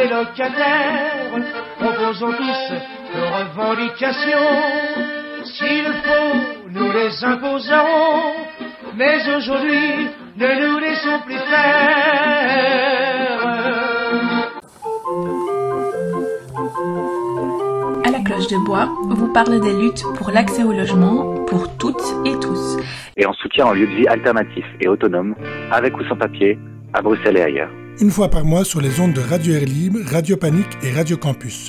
les locataires, proposons tous nos revendications. S'il faut, nous les imposerons, mais aujourd'hui, ne nous laissons plus faire. À la Cloche de Bois, vous parle des luttes pour l'accès au logement pour toutes et tous. Et en soutien en lieu de vie alternatif et autonome, avec ou sans papier, à Bruxelles et ailleurs. Une fois par mois sur les ondes de Radio Air Libre, Radio Panique et Radio Campus.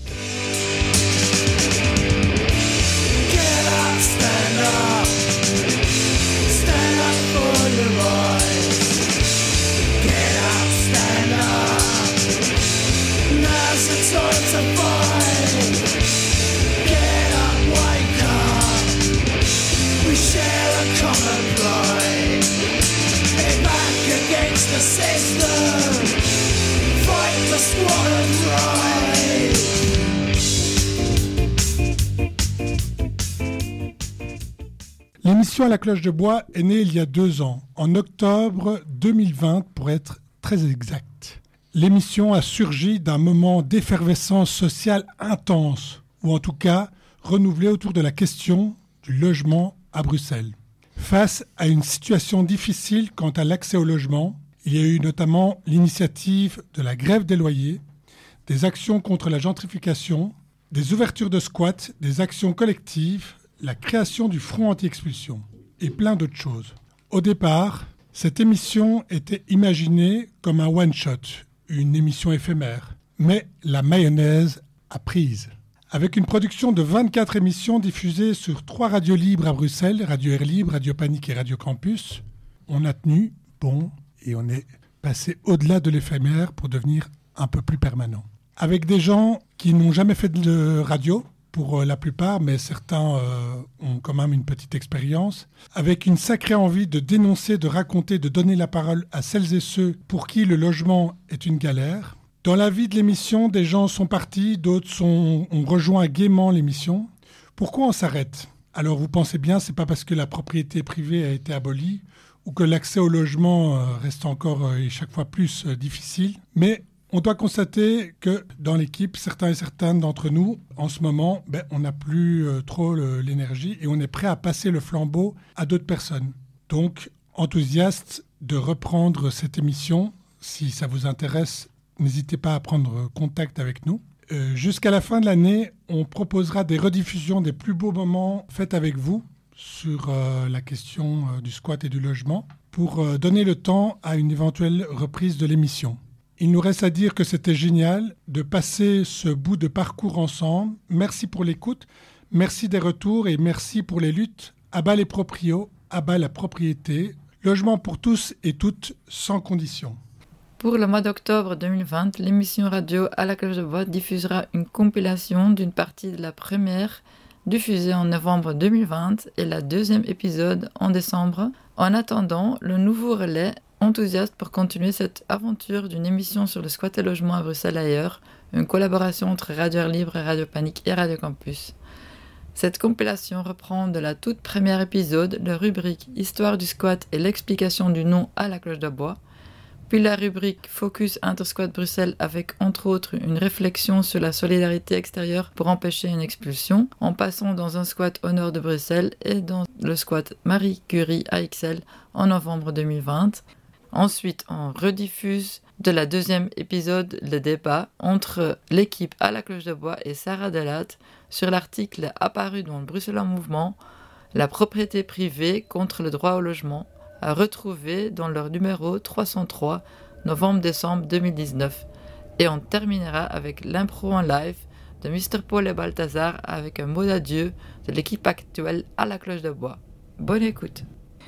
L'émission à la Cloche de Bois est née il y a 2 ans, en octobre 2020 pour être très exact. L'émission a surgi d'un moment d'effervescence sociale intense, ou en tout cas renouvelée autour de la question du logement à Bruxelles. Face à une situation difficile quant à l'accès au logement, il y a eu notamment l'initiative de la grève des loyers, des actions contre la gentrification, des ouvertures de squats, des actions collectives, la création du front anti-expulsion et plein d'autres choses. Au départ, cette émission était imaginée comme un one-shot, une émission éphémère. Mais la mayonnaise a prise. Avec une production de 24 émissions diffusées sur 3 radios libres à Bruxelles, Radio Air Libre, Radio Panique et Radio Campus, on a tenu bon et on est passé au-delà de l'éphémère pour devenir un peu plus permanent. Avec des gens qui n'ont jamais fait de radio, pour la plupart, mais certains ont quand même une petite expérience, avec une sacrée envie de dénoncer, de raconter, de donner la parole à celles et ceux pour qui le logement est une galère. Dans la vie de l'émission, des gens sont partis, d'autres ont rejoint gaiement l'émission. Pourquoi on s'arrête ? Alors vous pensez bien, c'est pas parce que la propriété privée a été abolie ou que l'accès au logement reste encore et chaque fois plus difficile, mais on doit constater que dans l'équipe, certains et certaines d'entre nous, en ce moment, on n'a plus trop l'énergie et on est prêt à passer le flambeau à d'autres personnes. Donc, enthousiaste de reprendre cette émission. Si ça vous intéresse, n'hésitez pas à prendre contact avec nous. Jusqu'à la fin de l'année, on proposera des rediffusions des plus beaux moments faits avec vous sur la question du squat et du logement pour donner le temps à une éventuelle reprise de l'émission. Il nous reste à dire que c'était génial de passer ce bout de parcours ensemble. Merci pour l'écoute, merci des retours et merci pour les luttes. À bas les proprios, à bas la propriété. Logement pour tous et toutes, sans condition. Pour le mois d'octobre 2020, l'émission radio à la Cloche de Bois diffusera une compilation d'une partie de la première diffusée en novembre 2020 et la deuxième épisode en décembre. En attendant, le nouveau relais enthousiaste pour continuer cette aventure d'une émission sur le squat et logement à Bruxelles ailleurs, une collaboration entre Radio Air Libre, Radio Panique et Radio Campus. Cette compilation reprend de la toute première épisode la rubrique Histoire du squat et l'explication du nom à la Cloche de Bois, puis la rubrique Focus Intersquat Bruxelles avec entre autres une réflexion sur la solidarité extérieure pour empêcher une expulsion, en passant dans un squat au nord de Bruxelles et dans le squat Marie Curie à Ixelles en novembre 2020. Ensuite, on rediffuse de la deuxième épisode le débat entre l'équipe à la Cloche de Bois et Sarah Delatte sur l'article apparu dans le Bruxelles en mouvement, la propriété privée contre le droit au logement, à retrouver dans leur numéro 303, novembre-décembre 2019. Et on terminera avec l'impro en live de Mr. Paul et Balthazar avec un mot d'adieu de l'équipe actuelle à la Cloche de Bois. Bonne écoute.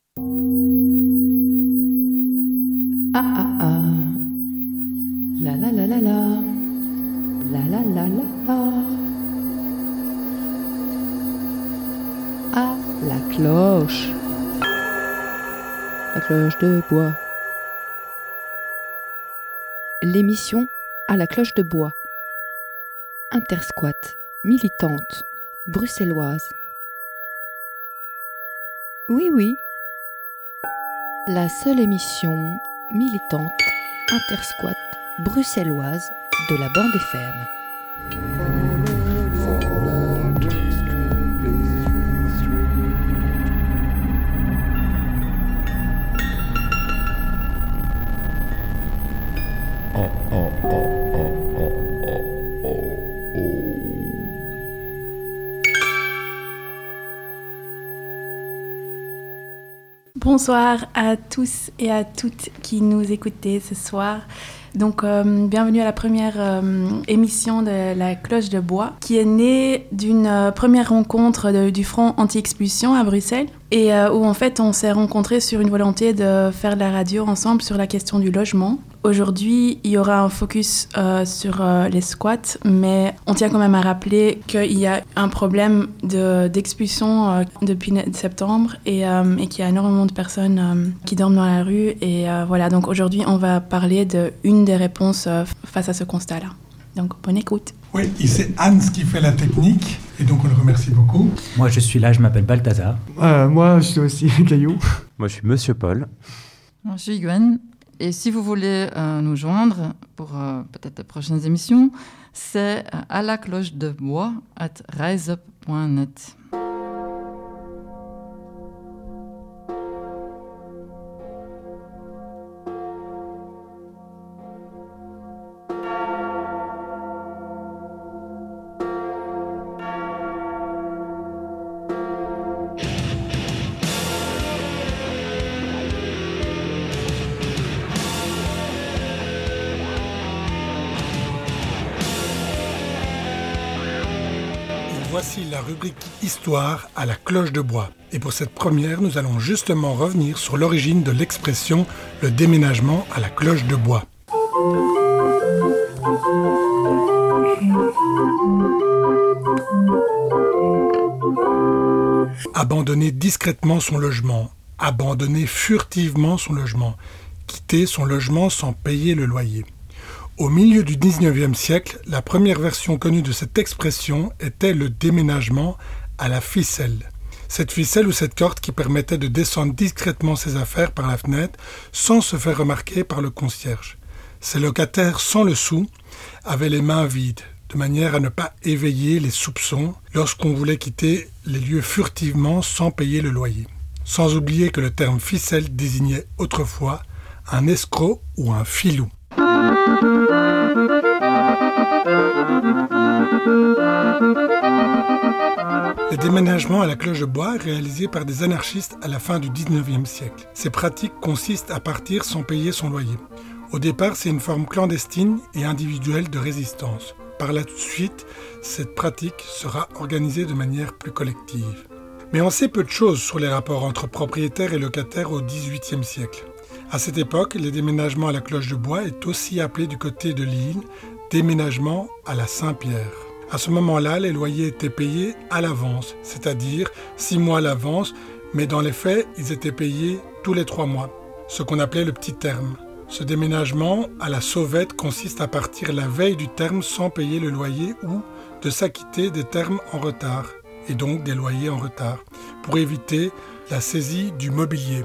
Ah ah ah, la la la la la, la la la la la. Ah, la cloche de bois. L'émission à la Cloche de Bois. Intersquat, militante, bruxelloise. Oui, oui. La seule émission militante, intersquat, bruxelloise de la bande FM. Bonsoir à tous et à toutes qui nous écoutez ce soir. Donc, bienvenue à la première émission de la Cloche de Bois, qui est née d'une première rencontre du Front Anti-Expulsion à Bruxelles, et où en fait on s'est rencontrés sur une volonté de faire de la radio ensemble sur la question du logement. Aujourd'hui, il y aura un focus sur les squats, mais on tient quand même à rappeler qu'il y a un problème d'expulsion depuis septembre et qu'il y a énormément de personnes qui dorment dans la rue. Et voilà, donc aujourd'hui, on va parler d'une des réponses face à ce constat-là. Donc, bonne écoute. Oui, et c'est Hans qui fait la technique, et donc on le remercie beaucoup. Moi, je suis là, je m'appelle Balthazar. Moi, je suis aussi Caillou. Moi, je suis Monsieur Paul. Moi, je suis Gwen. Et si vous voulez nous joindre pour peut-être les prochaines émissions, c'est à la cloche de bois @riseup.net. Voici la rubrique Histoire à la cloche de bois. Et pour cette première, nous allons justement revenir sur l'origine de l'expression « le déménagement à la cloche de bois ». Abandonner discrètement son logement, abandonner furtivement son logement, quitter son logement sans payer le loyer. Au milieu du 19e siècle, la première version connue de cette expression était le déménagement à la ficelle. Cette ficelle ou cette corde qui permettait de descendre discrètement ses affaires par la fenêtre sans se faire remarquer par le concierge. Ces locataires sans le sou avaient les mains vides, de manière à ne pas éveiller les soupçons lorsqu'on voulait quitter les lieux furtivement sans payer le loyer. Sans oublier que le terme ficelle désignait autrefois un escroc ou un filou. Le déménagement à la cloche de bois est réalisé par des anarchistes à la fin du 19e siècle. Ces pratiques consistent à partir sans payer son loyer. Au départ, c'est une forme clandestine et individuelle de résistance. Par la suite, cette pratique sera organisée de manière plus collective. Mais on sait peu de choses sur les rapports entre propriétaires et locataires au XVIIIe siècle. À cette époque, les déménagements à la cloche de bois est aussi appelé du côté de l'île déménagement à la Saint-Pierre. À ce moment-là, les loyers étaient payés à l'avance, c'est-à-dire 6 mois à l'avance, mais dans les faits, ils étaient payés tous les 3 mois, ce qu'on appelait le petit terme. Ce déménagement à la sauvette consiste à partir la veille du terme sans payer le loyer ou de s'acquitter des termes en retard, et donc des loyers en retard, pour éviter la saisie du mobilier.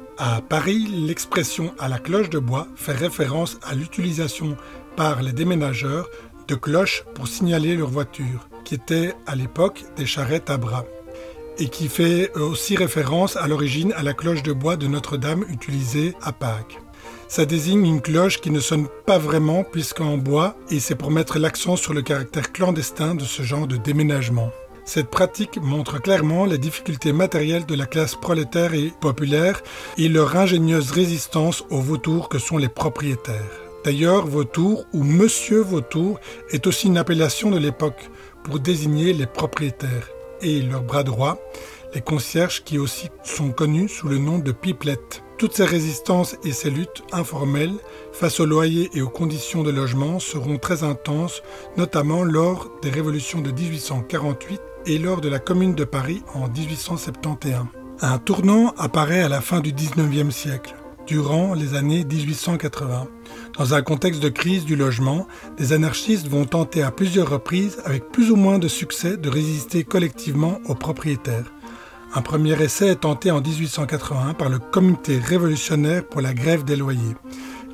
À Paris, l'expression « à la cloche de bois » fait référence à l'utilisation par les déménageurs de cloches pour signaler leur voiture, qui étaient à l'époque des charrettes à bras, et qui fait aussi référence à l'origine à la cloche de bois de Notre-Dame utilisée à Pâques. Ça désigne une cloche qui ne sonne pas vraiment puisqu'en bois, et c'est pour mettre l'accent sur le caractère clandestin de ce genre de déménagement. Cette pratique montre clairement les difficultés matérielles de la classe prolétaire et populaire et leur ingénieuse résistance aux vautours que sont les propriétaires. D'ailleurs, vautour ou monsieur vautour est aussi une appellation de l'époque pour désigner les propriétaires et leur bras droit, les concierges qui aussi sont connus sous le nom de pipelettes. Toutes ces résistances et ces luttes informelles face aux loyers et aux conditions de logement seront très intenses, notamment lors des révolutions de 1848 et lors de la Commune de Paris en 1871. Un tournant apparaît à la fin du 19e siècle, durant les années 1880. Dans un contexte de crise du logement, des anarchistes vont tenter à plusieurs reprises, avec plus ou moins de succès, de résister collectivement aux propriétaires. Un premier essai est tenté en 1881 par le Comité révolutionnaire pour la grève des loyers,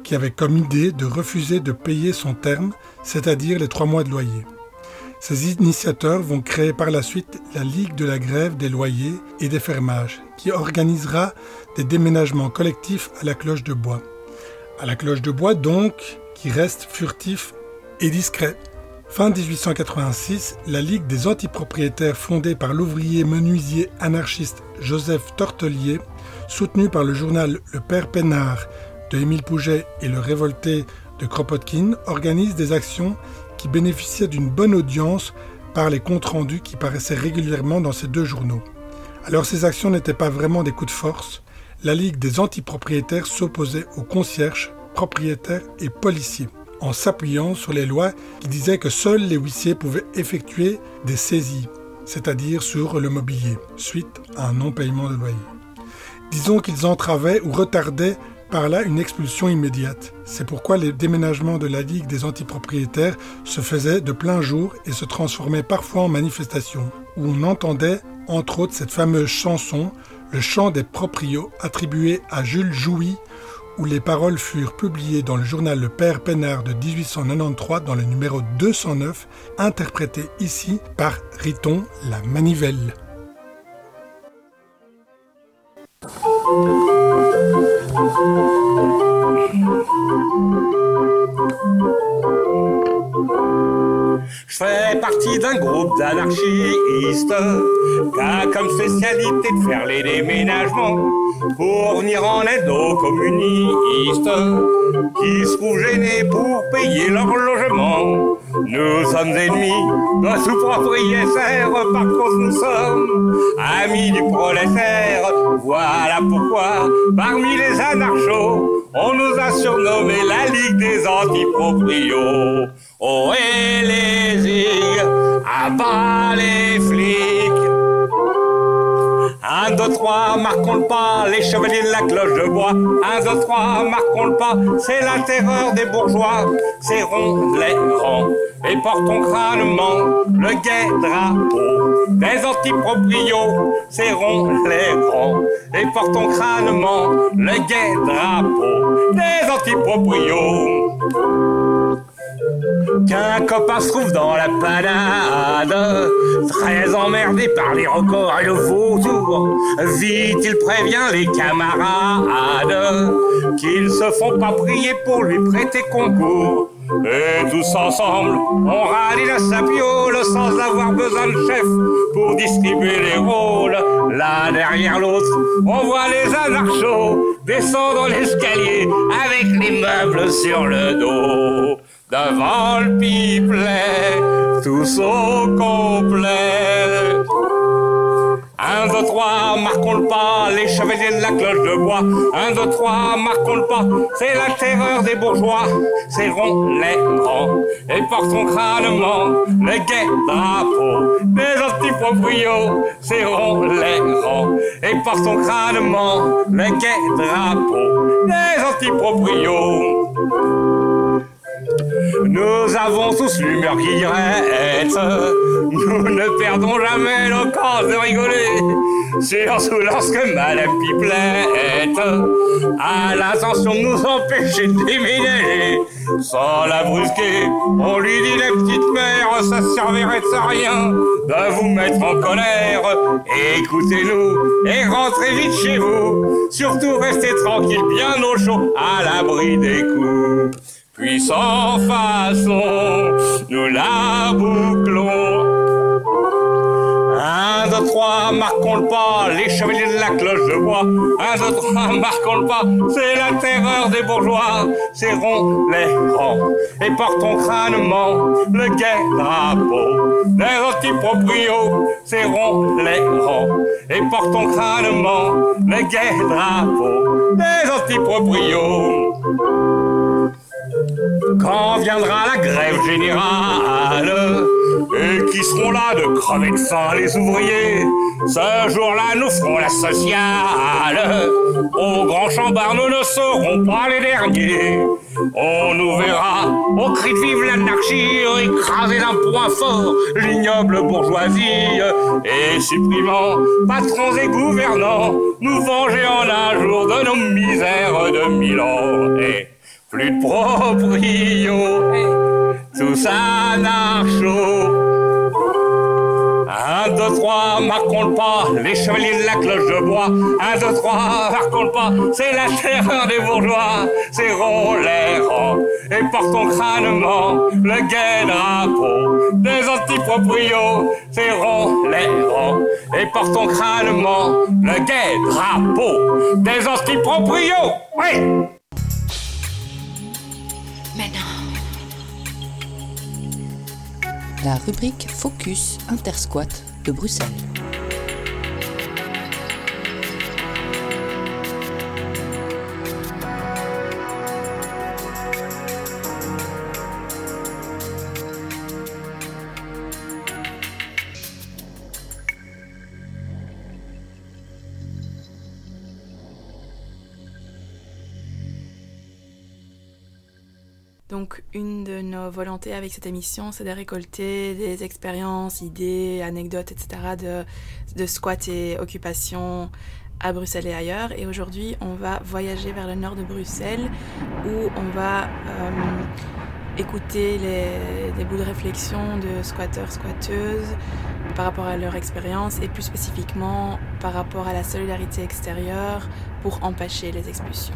qui avait comme idée de refuser de payer son terme, c'est-à-dire les 3 mois de loyer. Ces initiateurs vont créer par la suite la Ligue de la grève des loyers et des fermages, qui organisera des déménagements collectifs à la Cloche de Bois. À la Cloche de Bois donc, qui reste furtif et discret. Fin 1886, la Ligue des antipropriétaires fondée par l'ouvrier menuisier anarchiste Joseph Tortelier, soutenue par le journal Le Père Pénard de Émile Pouget et Le Révolté de Kropotkin, organise des actions qui bénéficiaient d'une bonne audience par les comptes rendus qui paraissaient régulièrement dans ces 2 journaux. Alors ces actions n'étaient pas vraiment des coups de force. La Ligue des antipropriétaires s'opposait aux concierges, propriétaires et policiers, en s'appuyant sur les lois qui disaient que seuls les huissiers pouvaient effectuer des saisies, c'est-à-dire sur le mobilier, suite à un non-paiement de loyer. Disons qu'ils entravaient ou retardaient par là une expulsion immédiate. C'est pourquoi les déménagements de la Ligue des antipropriétaires se faisaient de plein jour et se transformaient parfois en manifestations, où on entendait, entre autres, cette fameuse chanson, le chant des proprios, attribué à Jules Jouy, où les paroles furent publiées dans le journal Le Père Pénard de 1893 dans le numéro 209, interprété ici par Riton la Manivelle. Je fais partie d'un groupe d'anarchistes qui a comme spécialité de faire les déménagements pour venir en aide aux communistes qui se trouvent gênés pour payer leur logement. Nous sommes ennemis de sous-propriétaires, par contre nous sommes amis du prolétaire. Voilà pourquoi, parmi les anarchos, on nous a surnommé la Ligue des antiproprios. Oh et les zig, à bas les flics. 1, 2, 3, marquons le pas, les chevaliers de la Cloche de Bois. 1, 2, 3, marquons le pas, c'est la terreur des bourgeois. Serrons les rangs et portons crânement le gai drapeau des antiproprios. Serrons les rangs et portons crânement le gai drapeau des antiproprios. Qu'un copain se trouve dans la panade, très emmerdé par les records et le vautour. Vite il prévient les camarades qu'ils se font pas prier pour lui prêter concours. Et tous ensemble, on rallie la sapiole sans avoir besoin de chef pour distribuer les rôles. L'un derrière l'autre, on voit les anarchos descendre l'escalier avec les meubles sur le dos. Devant le pipelet, tous au complet. 1, 2, 3, marquons le pas, les chevaliers de la Cloche de Bois. 1, 2, 3, marquons le pas, c'est la terreur des bourgeois. Serrons les rangs et portons crânement le gai drapeau des antiproprios. Serrons les rangs et portons crânement le gai drapeau des antiproprios. Nous avons tous l'humeur qui reste, nous ne perdons jamais l'occasion de rigoler, surtout lorsque Madame Pipelette a l'intention de nous empêcher de déménager. Sans la brusquer, on lui dit la petite mère, ça servirait de rien de vous mettre en colère. Écoutez-nous et rentrez vite chez vous, surtout restez tranquille, bien au chaud, à l'abri des coups. Puis sans façon, nous la bouclons. 1, 2, 3, marquons le pas, les chevaliers de la Cloche de Bois. 1, 2, 3, marquons le pas, c'est la terreur des bourgeois. Serrons les rangs et portons crânement le gai drapeau des antiproprios. Serrons les rangs et portons crânement le gai drapeau des antiproprios. Quand viendra la grève générale, et qui seront là de crever de faim les ouvriers, ce jour-là nous ferons la sociale. Au grand chambard nous ne serons pas les derniers. On nous verra au cri de vive l'anarchie, écraser d'un poing fort l'ignoble bourgeoisie, et supprimant patrons et gouvernants, nous venger en un jour de nos misères de 1000 ans. Et plus de proprio, tous anarchos. 1, 2, 3, marquons le pas, les chevaliers de la cloche de bois. 1, 2, 3, marquons le pas, c'est la terreur des bourgeois. Serrons les rangs et portons crânement le gai drapeau des antiproprios. Serrons les rangs et portons crânement le gai drapeau des antiproprios. Oui! La rubrique Focus Intersquat de Bruxelles. Donc, une de nos volontés avec cette émission, c'est de récolter des expériences, idées, anecdotes, etc. de squat et occupation à Bruxelles et ailleurs. Et aujourd'hui, on va voyager vers le nord de Bruxelles où on va écouter des bouts de réflexion de squatteurs, squatteuses par rapport à leur expérience et plus spécifiquement par rapport à la solidarité extérieure pour empêcher les expulsions.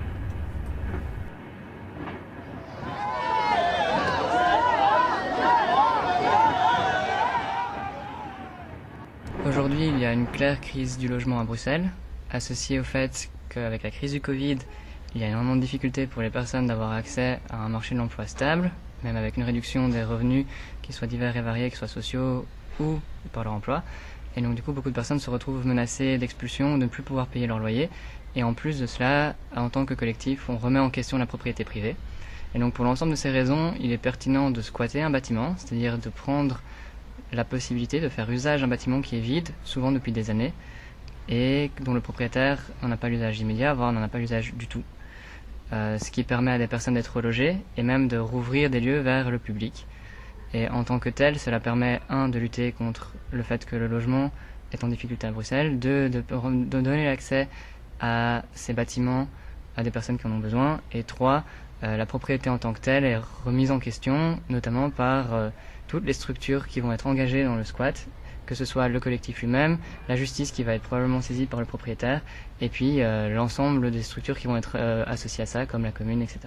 Aujourd'hui, il y a une claire crise du logement à Bruxelles, associée au fait qu'avec la crise du Covid, il y a énormément de difficultés pour les personnes d'avoir accès à un marché de l'emploi stable, même avec une réduction des revenus, qu'ils soient divers et variés, qu'ils soient sociaux ou par leur emploi. Et donc du coup, beaucoup de personnes se retrouvent menacées d'expulsion, de ne plus pouvoir payer leur loyer. Et en plus de cela, en tant que collectif, on remet en question la propriété privée. Et donc pour l'ensemble de ces raisons, il est pertinent de squatter un bâtiment, c'est-à-dire de prendre la possibilité de faire usage d'un bâtiment qui est vide, souvent depuis des années, et dont le propriétaire n'en a pas l'usage immédiat, voire n'en a pas l'usage du tout. Ce qui permet à des personnes d'être relogées et même de rouvrir des lieux vers le public. Et en tant que tel, cela permet, 1, de lutter contre le fait que le logement est en difficulté à Bruxelles, 2, de donner l'accès à ces bâtiments à des personnes qui en ont besoin, et 3, la propriété en tant que telle est remise en question, notamment par toutes les structures qui vont être engagées dans le squat, que ce soit le collectif lui-même, la justice qui va être probablement saisie par le propriétaire, et puis l'ensemble des structures qui vont être associées à ça, comme la commune, etc.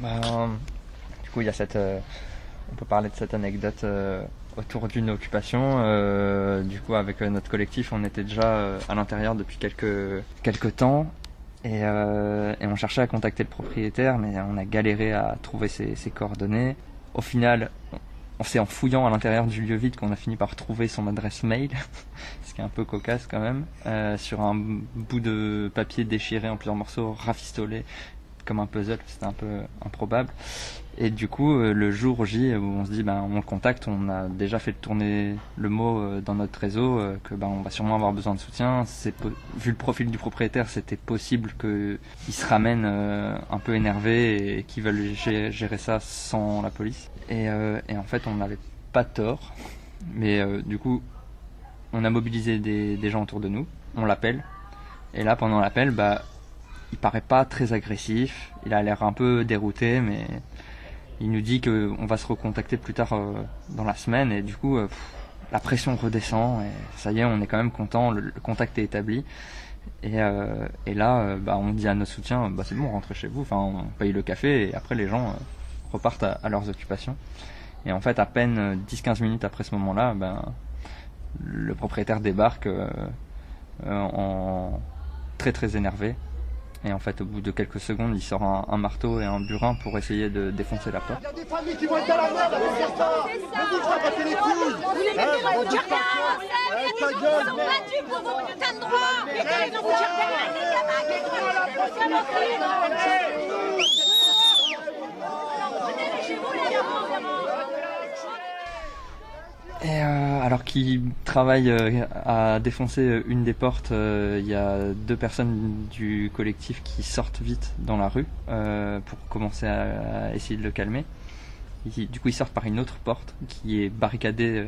Du coup, il y a on peut parler de cette anecdote autour d'une occupation. Du coup, avec notre collectif, on était déjà à l'intérieur depuis quelques temps, et on cherchait à contacter le propriétaire, mais on a galéré à trouver ses coordonnées. Au final, c'est en fouillant à l'intérieur du lieu vide qu'on a fini par trouver son adresse mail, ce qui est un peu cocasse quand même, sur un bout de papier déchiré en plusieurs morceaux, rafistolé comme un puzzle. C'était un peu improbable. Et du coup, le jour J où on se dit on le contacte, on a déjà fait tourner le mot dans notre réseau que on va sûrement avoir besoin de soutien. Vu le profil du propriétaire, c'était possible qu'il se ramène un peu énervé et qu'il veuille gérer ça sans la police. Et en fait, on n'avait pas tort. Mais du coup, on a mobilisé des gens autour de nous. On l'appelle. Et là, pendant l'appel, il paraît pas très agressif. Il a l'air un peu dérouté, mais il nous dit qu'on va se recontacter plus tard dans la semaine. Et du coup, la pression redescend. Et ça y est, on est quand même content. Le contact est établi. Et là, on dit à nos soutiens, c'est bon, rentrez chez vous. Enfin, on paye le café et après les gens repartent à leurs occupations. Et en fait, à peine 10-15 minutes après ce moment-là, le propriétaire débarque en très très énervé. Et en fait, au bout de quelques secondes, il sort un marteau et un burin pour essayer de défoncer la porte. Il y a des familles qui vont être dans la merde avec ça. Ne vous pas passer les couilles. Vous les mettez dans le jardin. Ta gueule. Ils sont battus pour vos putains de droits. Les gars, ils vont vous tirer derrière les gamins. Et alors qu'il travaille à défoncer une des portes, il y a 2 personnes du collectif qui sortent vite dans la rue pour commencer à essayer de le calmer. Du coup, ils sortent par une autre porte qui est barricadée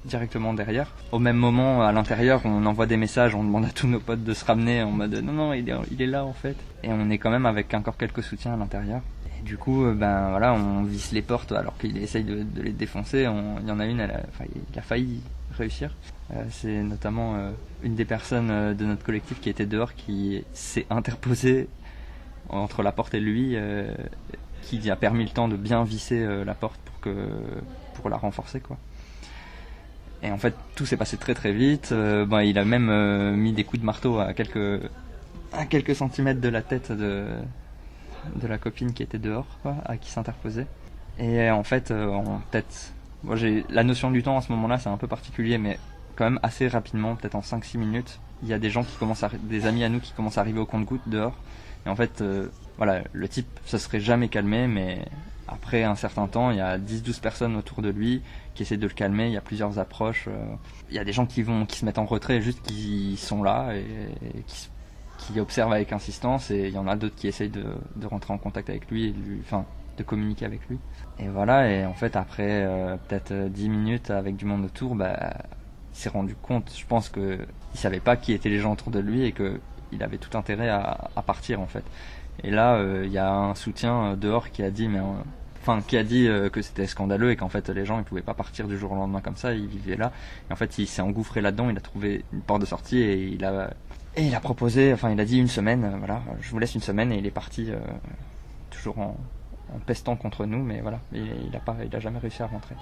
directement derrière. Au même moment, à l'intérieur, on envoie des messages, on demande à tous nos potes de se ramener en mode non, il est là en fait. Et on est quand même avec encore quelques soutiens à l'intérieur. Et du coup, on visse les portes alors qu'il essaye de les défoncer. Il y en a une, il a failli réussir. C'est notamment une des personnes de notre collectif qui était dehors qui s'est interposée entre la porte et lui, qui a permis le temps de bien visser la porte pour la renforcer, quoi. Et en fait, tout s'est passé très très vite. Il a même mis des coups de marteau à quelques centimètres de la tête de la copine qui était dehors, quoi, à qui s'interposait. Et en fait, j'ai la notion du temps à ce moment-là, c'est un peu particulier, mais quand même assez rapidement, peut-être en 5-6 minutes, il y a des gens des amis à nous qui commencent à arriver au compte-gouttes dehors. Et en fait, le type, ça serait jamais calmé, mais après un certain temps, il y a 10-12 personnes autour de lui qui essaient de le calmer, il y a plusieurs approches. Il y a des gens qui se mettent en retrait, juste qui sont là et qui observent avec insistance, et il y en a d'autres qui essayent de rentrer en contact avec lui et de communiquer avec lui. Et voilà, et en fait, après peut-être 10 minutes avec du monde autour, il s'est rendu compte, je pense qu'il savait pas qui étaient les gens autour de lui et qu'il avait tout intérêt à partir en fait. Et là, il y a un soutien dehors qui a dit que c'était scandaleux et qu'en fait les gens ils pouvaient pas partir du jour au lendemain comme ça, ils vivaient là. Et en fait, il s'est engouffré là-dedans, il a trouvé une porte de sortie et il a proposé, il a dit une semaine, je vous laisse une semaine, et il est parti toujours en pestant contre nous, mais voilà, il a jamais réussi à rentrer.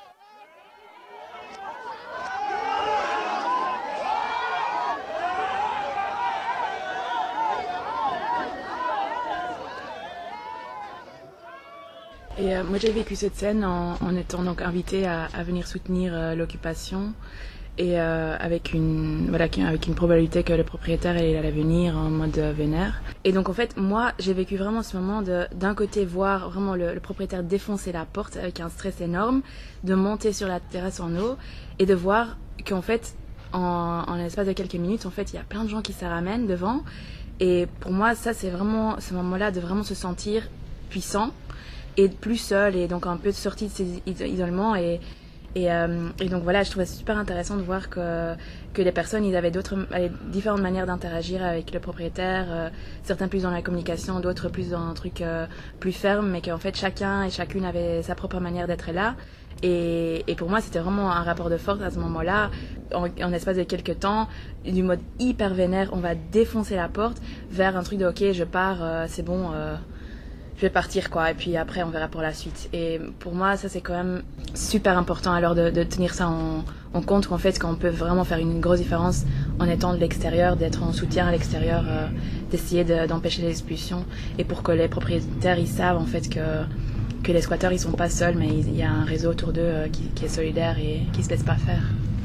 Et moi j'ai vécu cette scène en étant donc invitée à venir soutenir l'occupation, et avec une probabilité que le propriétaire allait venir en mode vénère. Et donc en fait moi j'ai vécu vraiment ce moment d'un côté voir vraiment le propriétaire défoncer la porte avec un stress énorme, de monter sur la terrasse en eau et de voir qu'en fait en l'espace de quelques minutes en fait il y a plein de gens qui se ramènent devant. Et pour moi ça c'est vraiment ce moment-là de vraiment se sentir puissant et plus seul, et donc un peu sorti de ces isolements, et donc voilà, je trouvais super intéressant de voir que les personnes ils avaient différentes manières d'interagir avec le propriétaire, certains plus dans la communication, d'autres plus dans un truc plus ferme, mais qu'en fait chacun et chacune avait sa propre manière d'être là. Et pour moi c'était vraiment un rapport de force à ce moment-là, en espace de quelques temps, du mode hyper vénère, on va défoncer la porte, vers un truc de ok je pars, c'est bon, je vais partir quoi, et puis après on verra pour la suite. Et pour moi ça c'est quand même super important alors de tenir ça en compte, qu'en fait qu'on peut vraiment faire une grosse différence en étant de l'extérieur, d'être en soutien à l'extérieur, d'essayer d'empêcher les expulsions, et pour que les propriétaires ils savent en fait que les squatteurs ils sont pas seuls, mais il y a un réseau autour d'eux qui est solidaire et qui se laisse pas faire.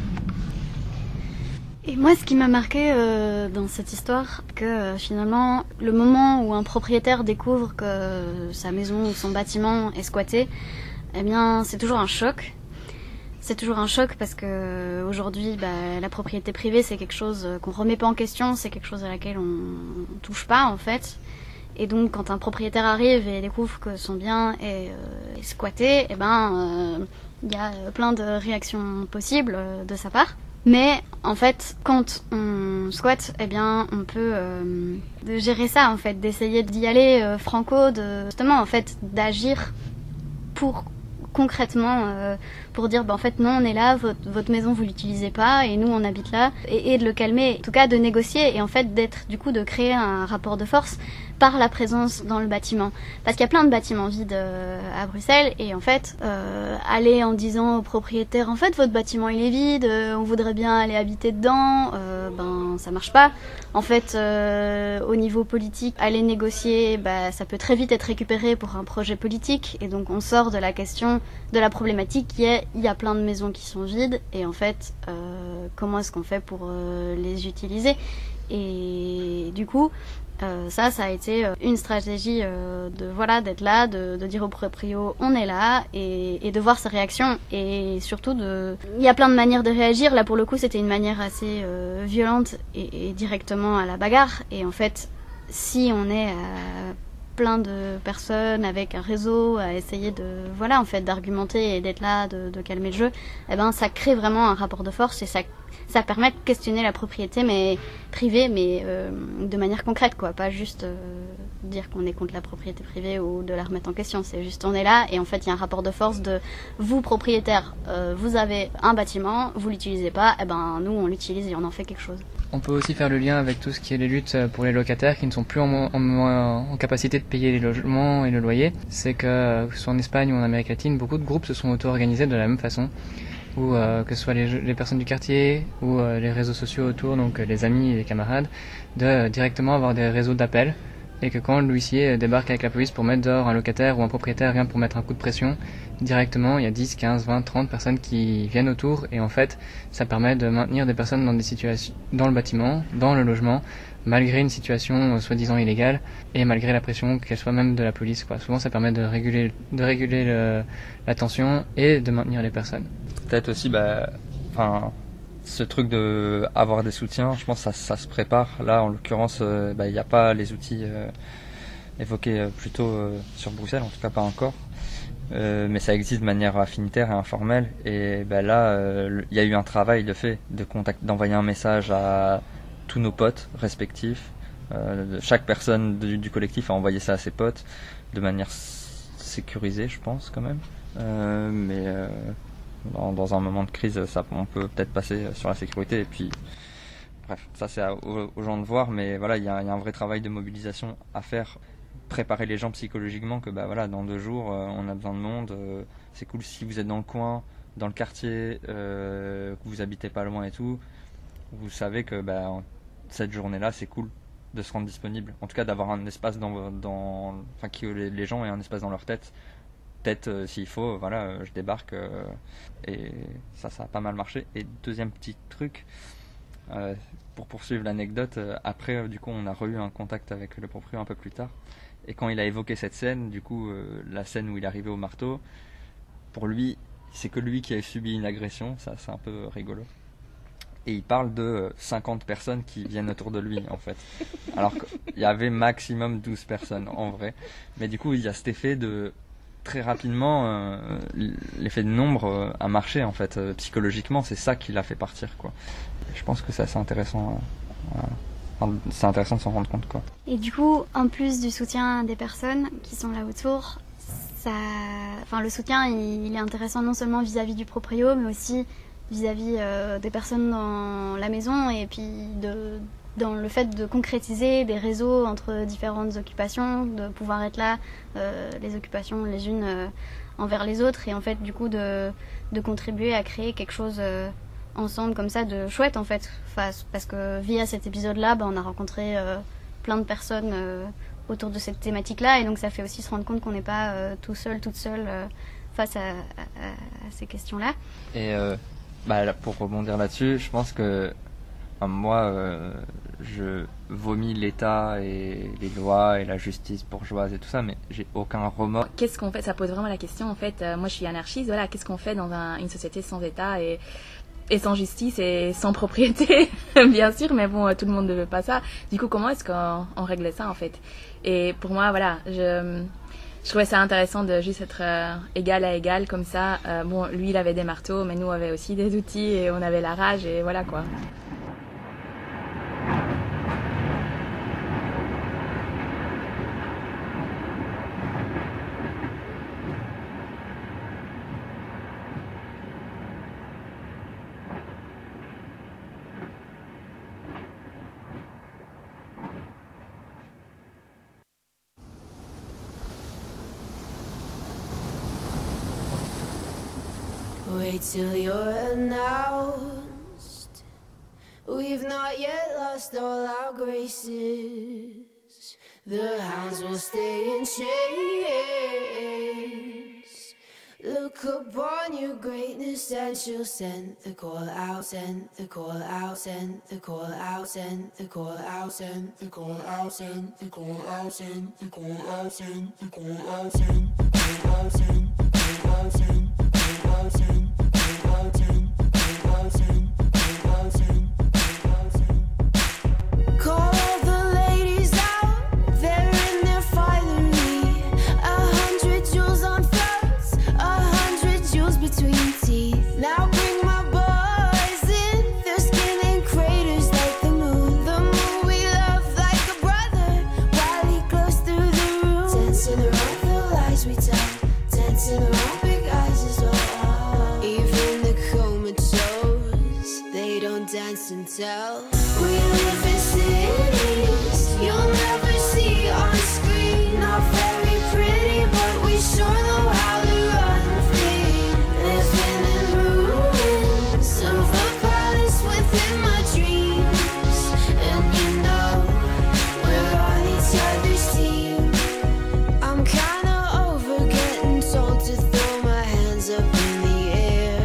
Et moi, ce qui m'a marqué dans cette histoire, que finalement, le moment où un propriétaire découvre que sa maison ou son bâtiment est squatté, eh bien, c'est toujours un choc. C'est toujours un choc parce que aujourd'hui, la propriété privée, c'est quelque chose qu'on remet pas en question, c'est quelque chose à laquelle on touche pas en fait. Et donc, quand un propriétaire arrive et découvre que son bien est squatté, eh ben, il y a plein de réactions possibles de sa part. Mais en fait, quand on squatte, eh bien, on peut de gérer ça en fait, d'essayer d'y aller franco, justement en fait d'agir pour concrètement pour dire en fait non, on est là, votre maison vous l'utilisez pas et nous on habite là, et de le calmer, en tout cas de négocier, et en fait de créer un rapport de force par la présence dans le bâtiment, parce qu'il y a plein de bâtiments vides à Bruxelles, et en fait aller en disant au propriétaire en fait votre bâtiment il est vide, on voudrait bien aller habiter dedans, ça marche pas. En fait au niveau politique, aller négocier, ça peut très vite être récupéré pour un projet politique, et donc on sort de la question de la problématique qui est il y a plein de maisons qui sont vides, et en fait comment est-ce qu'on fait pour les utiliser. Et du coup ça a été une stratégie d'être là, de dire au proprio on est là, et de voir sa réaction, et surtout il y a plein de manières de réagir. Là pour le coup c'était une manière assez violente et directement à la bagarre, et en fait si on est plein de personnes avec un réseau à essayer d'argumenter et d'être là, de calmer le jeu, ça crée vraiment un rapport de force et ça permet de questionner la propriété mais privée, mais de manière concrète, quoi, pas juste dire qu'on est contre la propriété privée ou de la remettre en question. C'est juste on est là et en fait il y a un rapport de force de vous propriétaire, vous avez un bâtiment, vous l'utilisez pas, nous on l'utilise et on en fait quelque chose. On peut aussi faire le lien avec tout ce qui est les luttes pour les locataires qui ne sont plus en capacité de payer les logements et le loyer. C'est que ce soit en Espagne ou en Amérique latine, beaucoup de groupes se sont auto-organisés de la même façon, où que ce soit les personnes du quartier ou les réseaux sociaux autour, donc les amis et les camarades, de directement avoir des réseaux d'appel, et que quand l'huissier débarque avec la police pour mettre dehors un locataire ou un propriétaire rien pour mettre un coup de pression, directement il y a 10, 15, 20, 30 personnes qui viennent autour, et en fait ça permet de maintenir des personnes dans des situations, dans le bâtiment, dans le logement, malgré une situation soi-disant illégale et malgré la pression qu'elle soit même de la police, quoi. Souvent ça permet de réguler la tension et de maintenir les personnes. Peut-être aussi ce truc de avoir des soutiens, je pense que ça se prépare. Là en l'occurrence il n'y a pas les outils évoqués plus tôt sur Bruxelles, en tout cas pas encore, mais ça existe de manière affinitaire et informelle, et là il y a eu un travail de fait d'envoyer un message à tous nos potes respectifs. Chaque personne du collectif a envoyé ça à ses potes de manière sécurisée, je pense quand même, mais dans un moment de crise, on peut peut-être passer sur la sécurité, et puis bref, ça c'est aux gens de voir, mais voilà, il y a un vrai travail de mobilisation à faire, préparer les gens psychologiquement que dans 2 jours on a besoin de monde, c'est cool si vous êtes dans le coin, dans le quartier, que vous habitez pas loin et tout, vous savez que cette journée-là c'est cool de se rendre disponible, en tout cas d'avoir un espace que les gens aient un espace dans leur tête. S'il faut, je débarque, et ça a pas mal marché. Et deuxième petit truc, pour poursuivre l'anecdote, après du coup on a eu un contact avec le propriétaire un peu plus tard, et quand il a évoqué cette scène, du coup la scène où il est arrivé au marteau, pour lui c'est que lui qui a subi une agression, ça c'est un peu rigolo. Et il parle de 50 personnes qui viennent autour de lui, en fait. Alors qu'il y avait maximum 12 personnes, en vrai. Mais du coup, il y a cet effet de... Très rapidement, l'effet de nombre a marché, en fait. Psychologiquement, c'est ça qui l'a fait partir, quoi. Je pense que c'est assez intéressant. C'est intéressant de s'en rendre compte, quoi. Et du coup, en plus du soutien des personnes qui sont là autour, le soutien, il est intéressant non seulement vis-à-vis du proprio, mais aussi vis-à-vis des personnes dans la maison, et puis dans le fait de concrétiser des réseaux entre différentes occupations, de pouvoir être là, les occupations les unes envers les autres, et en fait du coup de contribuer à créer quelque chose ensemble comme ça de chouette, en fait, parce que via cet épisode-là, on a rencontré plein de personnes autour de cette thématique-là, et donc ça fait aussi se rendre compte qu'on n'est pas tout seul, toute seule face à ces questions-là. Et pour rebondir là-dessus, je pense que moi, je vomis l'État et les lois et la justice bourgeoise et tout ça, mais j'ai aucun remords. Qu'est-ce qu'on fait ? Ça pose vraiment la question, en fait. Moi, je suis anarchiste, voilà, qu'est-ce qu'on fait dans une société sans État et sans justice et sans propriété, bien sûr, mais bon, tout le monde ne veut pas ça. Du coup, comment est-ce qu'on règle ça, en fait ? Et pour moi, voilà, je trouvais ça intéressant de juste être égal à égal, comme ça. Lui, il avait des marteaux, mais nous, on avait aussi des outils, et on avait la rage, et voilà, quoi. Wait till you're announced. We've not yet lost all our graces. The hounds will stay in chains. Look upon your greatness and she'll send the call out, send the call out, send the call out, send the call out, send the call out, send the call out, send the call out, send the call out, send the call out, send the call out, send the call out, send. Call the ladies out, they're in their finery. between teeth. Now bring my boys in, their skin in craters like the moon. The moon we love like a brother, while he glows through the room. Dancing around the lies we tell, dancing around big eyes as well. Even the comatose, they don't dance and tell. We live in cities you'll never see on screen. Not very pretty, but we sure know how to run free. Living in ruins of a palace within my dreams. And you know, we're on each other's team. I'm kinda over getting told to throw my hands up in the air.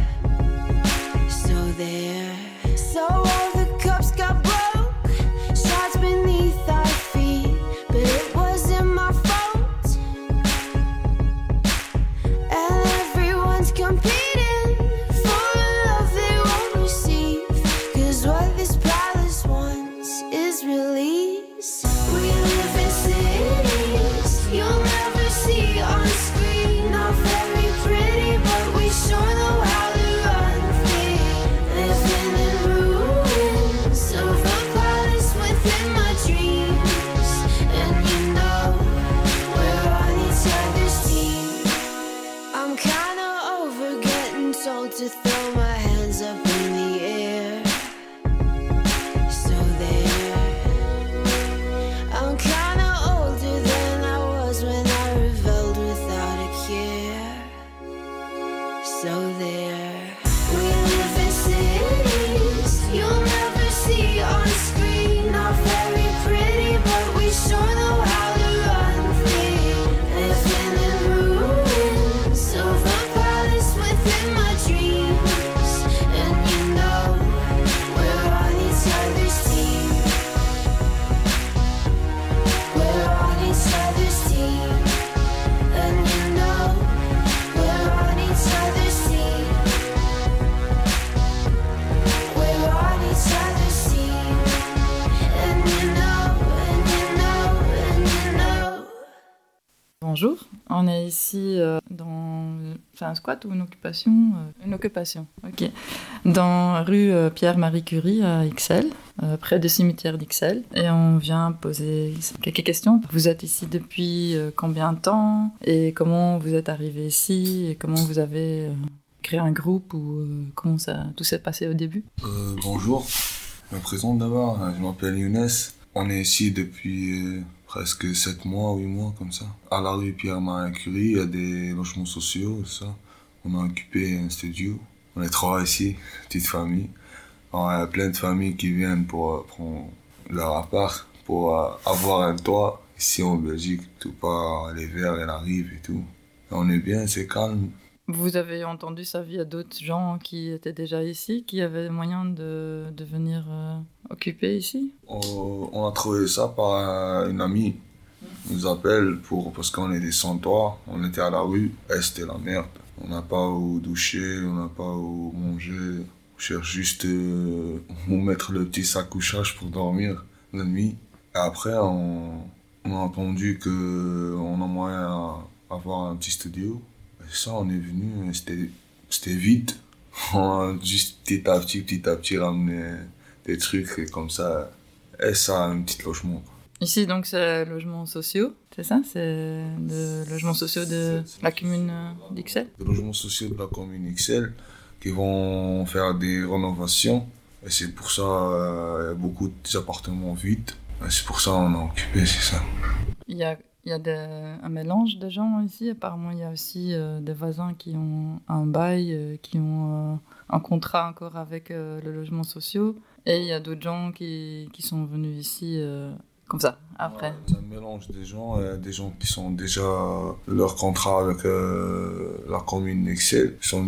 So there. So all the cups got broke, shards beneath our feet, but it wasn't my fault. And everyone's competing for a love they won't receive, 'cause what this palace wants is release. We live in cities you'll never see on screen. Not very pretty, but we sure know how to run free. Living in ruins of a palace within my dreams. And you know, we're on each other's team. I'm kinda over getting told to throw my hands up in the air. So there. I'm kinda older than I was when I rebelled without a care. So there. We live in cities you'll never see on screen. Not very pretty, but we sure know how to run free. Living in ruins of a palace within my dreams. And you know, we're on each other's team. We're on each other's team. And you know, we're on each other's team. We're on each other's team. And you know, and you know, and you know. Bonjour, on est ici dans... C'est un squat ou une occupation Une occupation, ok. Dans rue Pierre-Marie Curie à Ixelles, près du cimetière d'Ixelles. Et on vient poser quelques questions. Vous êtes ici depuis combien de temps? Et comment vous êtes arrivé ici? Et comment vous avez créé un groupe? Ou comment tout s'est passé au début? Bonjour, je me présente d'abord, je m'appelle Younes. On est ici depuis presque 7 mois, 8 mois comme ça. À la rue Pierre-Marie Curie, il y a des logements sociaux, ça. On a occupé un studio. On est 3 ici, petite famille. Alors, il y a plein de familles qui viennent pour prendre leur appart, pour avoir un toit. Ici en Belgique, tout part, l'hiver, elle arrive et tout. Et on est bien, c'est calme. Vous avez entendu ça via d'autres gens qui étaient déjà ici, qui avaient moyen de venir occuper ici? On a trouvé ça par une amie. Elle nous appelle parce qu'on est des sans-toit, on était à la rue, et c'était la merde. On n'a pas où doucher, on n'a pas où manger. On cherche juste où mettre le petit sac couchage pour dormir la nuit. Et après, on a entendu qu'on a moyen d'avoir un petit studio. Et ça, on est venu, c'était vite. On a juste petit à petit ramené des trucs et comme ça. Et ça, un petit logement. Ici, donc, c'est logements sociaux, c'est ça? C'est des logements sociaux de la commune d'Ixelles? Des logements sociaux de la commune d'Ixelles qui vont faire des rénovations. Et c'est pour ça qu'il y a beaucoup d'appartements vides. Et c'est pour ça qu'on a occupé, c'est ça. Il y a un mélange de gens ici. Apparemment, il y a aussi des voisins qui ont un bail, qui ont un contrat encore avec le logement social. Et il y a d'autres gens qui sont venus ici comme ça, après. C'est un mélange des gens qui sont déjà leur contrat avec la commune d'Ixelles. Ils sont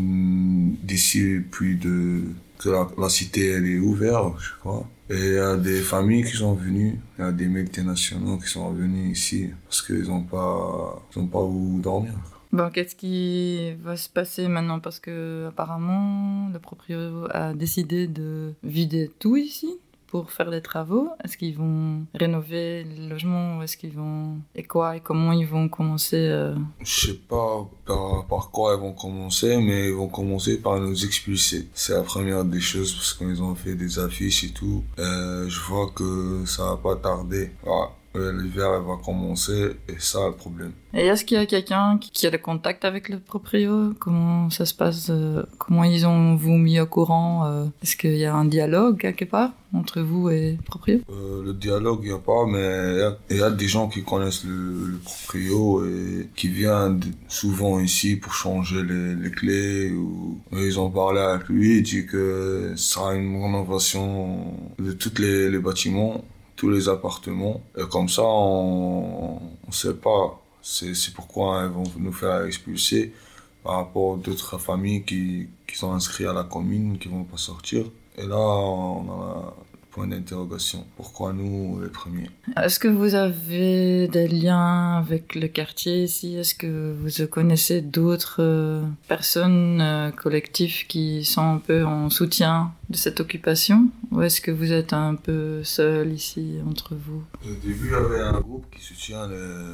d'ici puis que la cité elle est ouverte, je crois. Et il y a des familles qui sont venues, il y a des multinationaux qui sont venus ici parce qu'ils n'ont pas où dormir. Bon, qu'est-ce qui va se passer maintenant? Parce que apparemment, le proprio a décidé de vider tout ici. pour faire des travaux? Est-ce qu'ils vont rénover les logements? Est-ce qu'ils vont... Et quoi? Et comment ils vont commencer Je sais pas par quoi ils vont commencer, mais ils vont commencer par nous expulser. C'est la première des choses, parce qu'ils ont fait des affiches et tout. Je vois que ça va pas tarder. Voilà. L'hiver va commencer et ça le problème. Et est-ce qu'il y a quelqu'un qui a le contact avec le proprio? Comment ça se passe? Comment ils ont vous mis au courant? Est-ce qu'il y a un dialogue quelque part entre vous et le proprio? Le dialogue, il n'y a pas, mais il y a des gens qui connaissent le proprio et qui viennent souvent ici pour changer les clés. Ou ils ont parlé avec lui, il dit que ce sera une rénovation de tous les bâtiments, tous les appartements. Et comme ça, on sait pas. C'est pourquoi ils vont nous faire expulser par rapport à d'autres familles qui sont inscrites à la commune, qui vont pas sortir. Et là, on a le point d'interrogation. Pourquoi nous, les premiers? Est-ce que vous avez des liens avec le quartier ici? Est-ce que vous connaissez d'autres personnes, collectifs qui sont un peu en soutien de cette occupation? Ou est-ce que vous êtes un peu seul ici, entre vous? Au début, il y avait un groupe qui soutient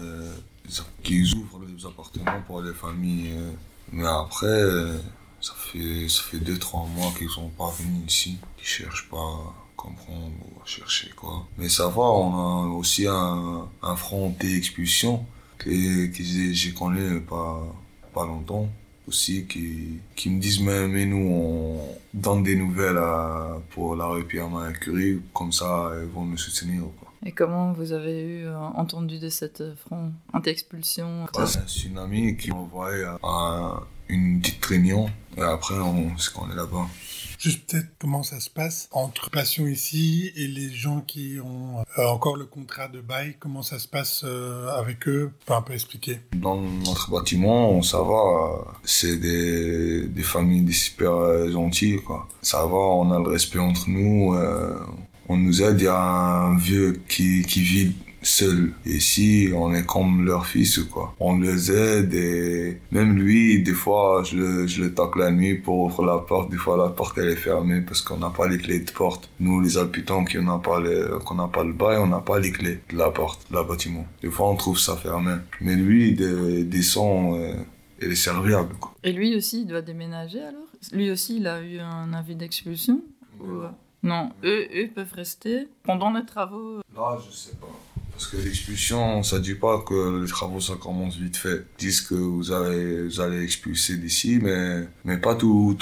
qui ouvre les appartements pour les familles. Mais après, ça fait 2-3 mois qu'ils sont pas venus ici, qu'ils cherchent pas à comprendre ou à chercher quoi. Mais ça va, on a aussi un front anti-expulsion que j'ai connu pas longtemps aussi, qui me disent mais nous on donne des nouvelles pour la rue Pierre-Marie-Curie, comme ça ils vont nous soutenir quoi. Et comment vous avez entendu de cette front anti-expulsion? C'est une amie qui m'a envoyé à une petite réunion et après on est là-bas. Juste peut-être comment ça se passe entre Passion ici et les gens qui ont encore le contrat de bail, comment ça se passe avec eux? Tu peux un peu expliquer? Dans notre bâtiment, ça va, c'est des familles des super gentilles, quoi. Ça va, on a le respect entre nous, on nous aide, il y a un vieux qui vit seul. Et ici, on est comme leur fils, quoi. On les aide et même lui, des fois, je le toque la nuit pour ouvrir la porte. Des fois, la porte, elle est fermée parce qu'on n'a pas les clés de porte. Nous, les habitants qu'on n'a pas le bail, on n'a pas les clés de la porte, de la bâtiment. Des fois, on trouve ça fermé. Mais lui, il descend, il est serviable, quoi. Et lui aussi, il doit déménager alors? Lui aussi, il a eu un avis d'expulsion? Non, eux peuvent rester pendant les travaux? Là, je sais pas. Parce que l'expulsion, ça dit pas que les travaux, ça commence vite fait. Ils disent que vous allez expulser d'ici, mais pas tous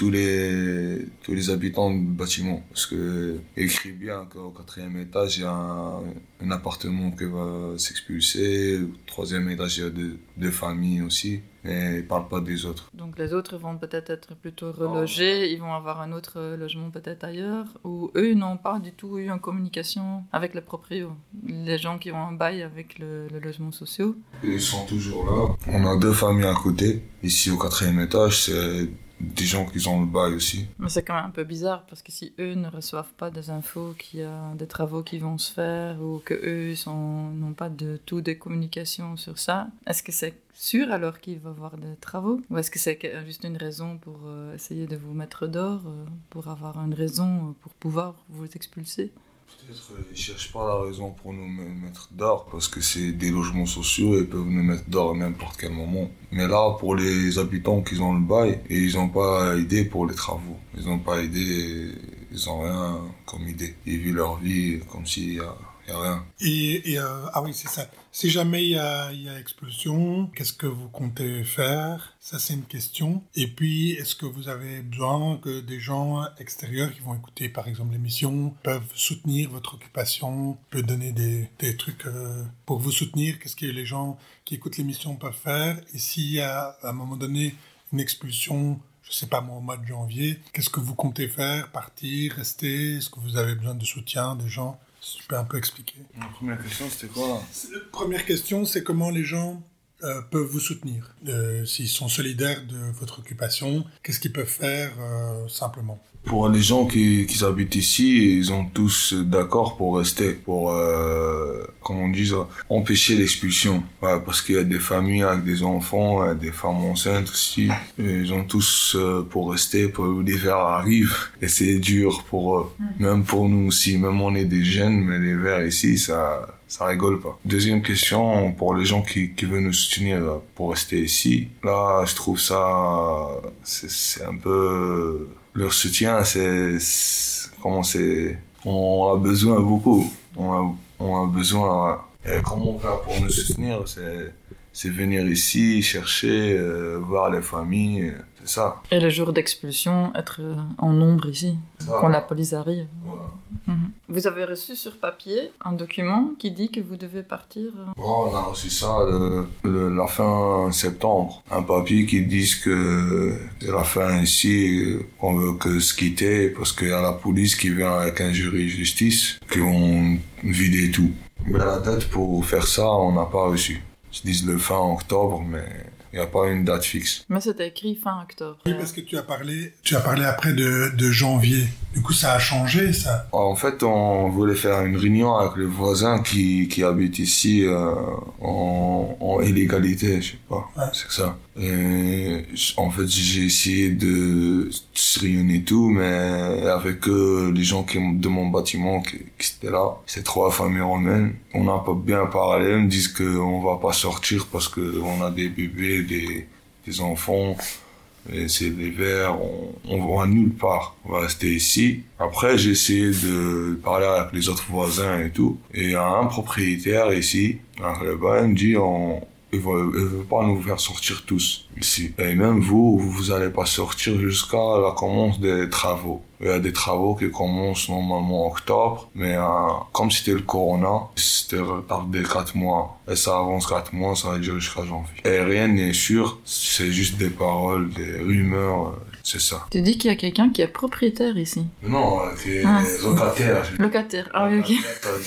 les habitants du bâtiment. Parce que, écrit bien qu'au 4e étage, il y a un appartement qui va s'expulser. Au 3e étage, il y a deux familles aussi. Mais ils parlent pas des autres. Donc les autres vont peut-être être plutôt relogés, ils vont avoir un autre logement peut-être ailleurs, ou eux n'ont pas du tout eu en communication avec le proprio, les gens qui ont un bail avec le logement social. Ils sont toujours là. On a 2 familles à côté. Ici au 4e étage, c'est des gens qui ont le bail aussi. Mais c'est quand même un peu bizarre parce que si eux ne reçoivent pas des infos qu'il y a des travaux qui vont se faire ou que eux n'ont pas de tout des communications sur ça, est-ce que c'est sûr alors qu'il va y avoir des travaux? Ou est-ce que c'est juste une raison pour essayer de vous mettre dehors, pour avoir une raison pour pouvoir vous expulser? Peut-être qu'ils ne cherchent pas la raison pour nous mettre dehors, parce que c'est des logements sociaux et ils peuvent nous mettre dehors à n'importe quel moment. Mais là, pour les habitants qui ont le bail, et ils n'ont pas idée pour les travaux. Ils n'ont pas idée, ils n'ont rien comme idée. Ils vivent leur vie comme s'il y a rien. Ah oui, c'est ça. Si jamais il y a expulsion, qu'est-ce que vous comptez faire? Ça, c'est une question. Et puis, est-ce que vous avez besoin que des gens extérieurs qui vont écouter, par exemple, l'émission, peuvent soutenir votre occupation, peuvent donner des trucs pour vous soutenir? Qu'est-ce que les gens qui écoutent l'émission peuvent faire? Et s'il y a, à un moment donné, une expulsion, je sais pas moi, au mois de janvier, qu'est-ce que vous comptez faire? Partir? Rester? Est-ce que vous avez besoin de soutien des gens? Si tu peux un peu expliquer. La première question, c'était quoi? La première question, c'est comment les gens peuvent vous soutenir? S'ils sont solidaires de votre occupation, qu'est-ce qu'ils peuvent faire simplement? Pour les gens qui habitent ici, ils sont tous d'accord pour rester, pour, comment on dit ça, empêcher l'expulsion. Ouais, parce qu'il y a des familles avec des enfants, des femmes enceintes aussi. Et ils ont tous pour rester, pour l'hiver arrive. Et c'est dur pour eux. Même pour nous aussi, même on est des jeunes, mais l'hiver ici, ça rigole pas. Deuxième question, pour les gens qui veulent nous soutenir pour rester ici. Là, je trouve ça, c'est un peu... Leur soutien, on a besoin beaucoup. On a besoin. Et comment faire pour nous soutenir, c'est venir ici, chercher, voir les familles, c'est ça. Et le jour d'expulsion, être en nombre ici, quand la police arrive. Ouais. Vous avez reçu sur papier un document qui dit que vous devez partir? On a reçu ça la fin septembre. Un papier qui dit que la fin ici, on veut que se quitter parce qu'il y a la police qui vient avec un jury de justice qui vont vider tout. Mais la date pour faire ça, on n'a pas reçu. Ils disent le fin octobre, mais il n'y a pas une date fixe. Mais c'était écrit fin octobre. Oui, parce que tu as parlé après de janvier. Du coup, ça a changé, ça? En fait, on voulait faire une réunion avec les voisins qui habitent ici en illégalité, je sais pas. Ouais. C'est ça. Et en fait, j'ai essayé de se réunir tout, mais avec les gens de mon bâtiment qui étaient là, c'est 3 familles romaines. On n'a pas bien parlé, ils me disent qu'on va pas sortir parce qu'on a des bébés, des enfants, et c'est l'hiver, on va nulle part, on va rester ici. Après, j'ai essayé de parler avec les autres voisins et tout, et il y a un propriétaire ici, là-bas, il me dit il veut pas nous faire sortir tous ici. Et même vous allez pas sortir jusqu'à la commence des travaux. Il y a des travaux qui commencent normalement en octobre, mais comme c'était le corona, c'était retardé 4 mois. Et ça avance 4 mois, ça va durer jusqu'à janvier. Et rien n'est sûr, c'est juste des paroles, des rumeurs, c'est ça. Tu dis qu'il y a quelqu'un qui est propriétaire ici? Non, qui est locataire. Locataire, ah oui, ok.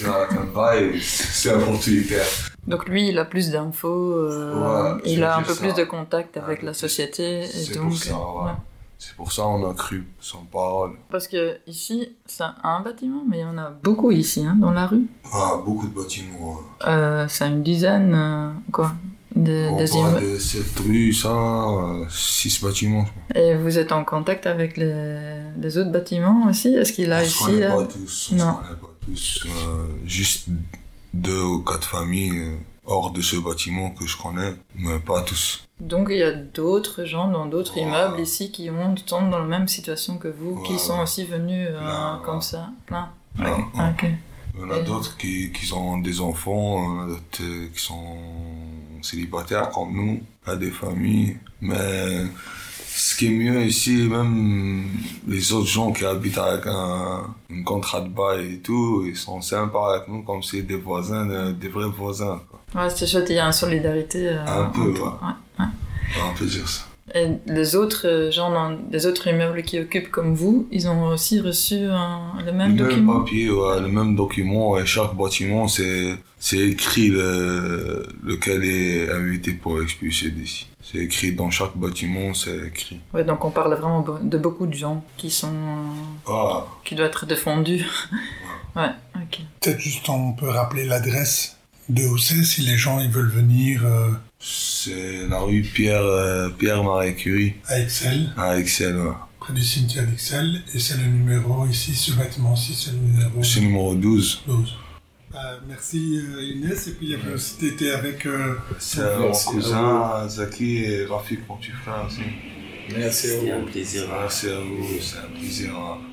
C'est un propriétaire. Donc lui, il a plus d'infos, il a un peu plus de contact avec la société. C'est donc, pour ça, ouais. C'est pour ça qu'on a cru sans parole. Parce que ici, c'est un bâtiment, mais il y en a beaucoup ici, hein, dans la rue. Ah, beaucoup de bâtiments. C'est une dizaine, quoi. Des immeubles. De cette rue, ça, 6 bâtiments. Et vous êtes en contact avec les autres bâtiments aussi? Est-ce qu'il a ici? On ne se connaît pas tous. On se connaît pas tous. Juste 2 ou 4 familles hors de ce bâtiment que je connais, mais pas tous. Donc il y a d'autres gens dans d'autres immeubles ici qui sont dans la même situation que vous, qui sont aussi venus comme ça? Plein. Okay. Il y en a d'autres qui ont des enfants, d'autres qui sont célibataires comme nous, pas des familles. Mais ce qui est mieux ici, même les autres gens qui habitent avec un contrat de bail et tout, ils sont sympas avec nous comme c'est des voisins, des vrais voisins. Quoi. Ouais, c'est chouette, il y a une solidarité. Un peu, ouais. On peut dire ça. Et les autres gens dans les autres immeubles qui occupent comme vous, ils ont aussi reçu le même document? Le même papier, ouais, le même document. Et chaque bâtiment, c'est écrit lequel est invité pour expulser d'ici. C'est écrit dans chaque bâtiment, c'est écrit. Ouais, donc on parle vraiment de beaucoup de gens qui sont... qui doivent être défendus. Ouais, ok. Peut-être juste on peut rappeler l'adresse de où c'est, si les gens ils veulent venir... C'est la rue Pierre-Marie Curie. À Excel. À Excel, ouais. Près du cimetière d'Excel. Et c'est le numéro ici, ce bâtiment-ci, c'est le numéro... C'est le numéro 12. 12. Merci Inès. Et puis il y avait aussi, t'étais avec... c'est mon cousin Zaki et Rafik, mon petit frère aussi. Merci à vous. C'est un plaisir. Merci à vous, c'est un plaisir.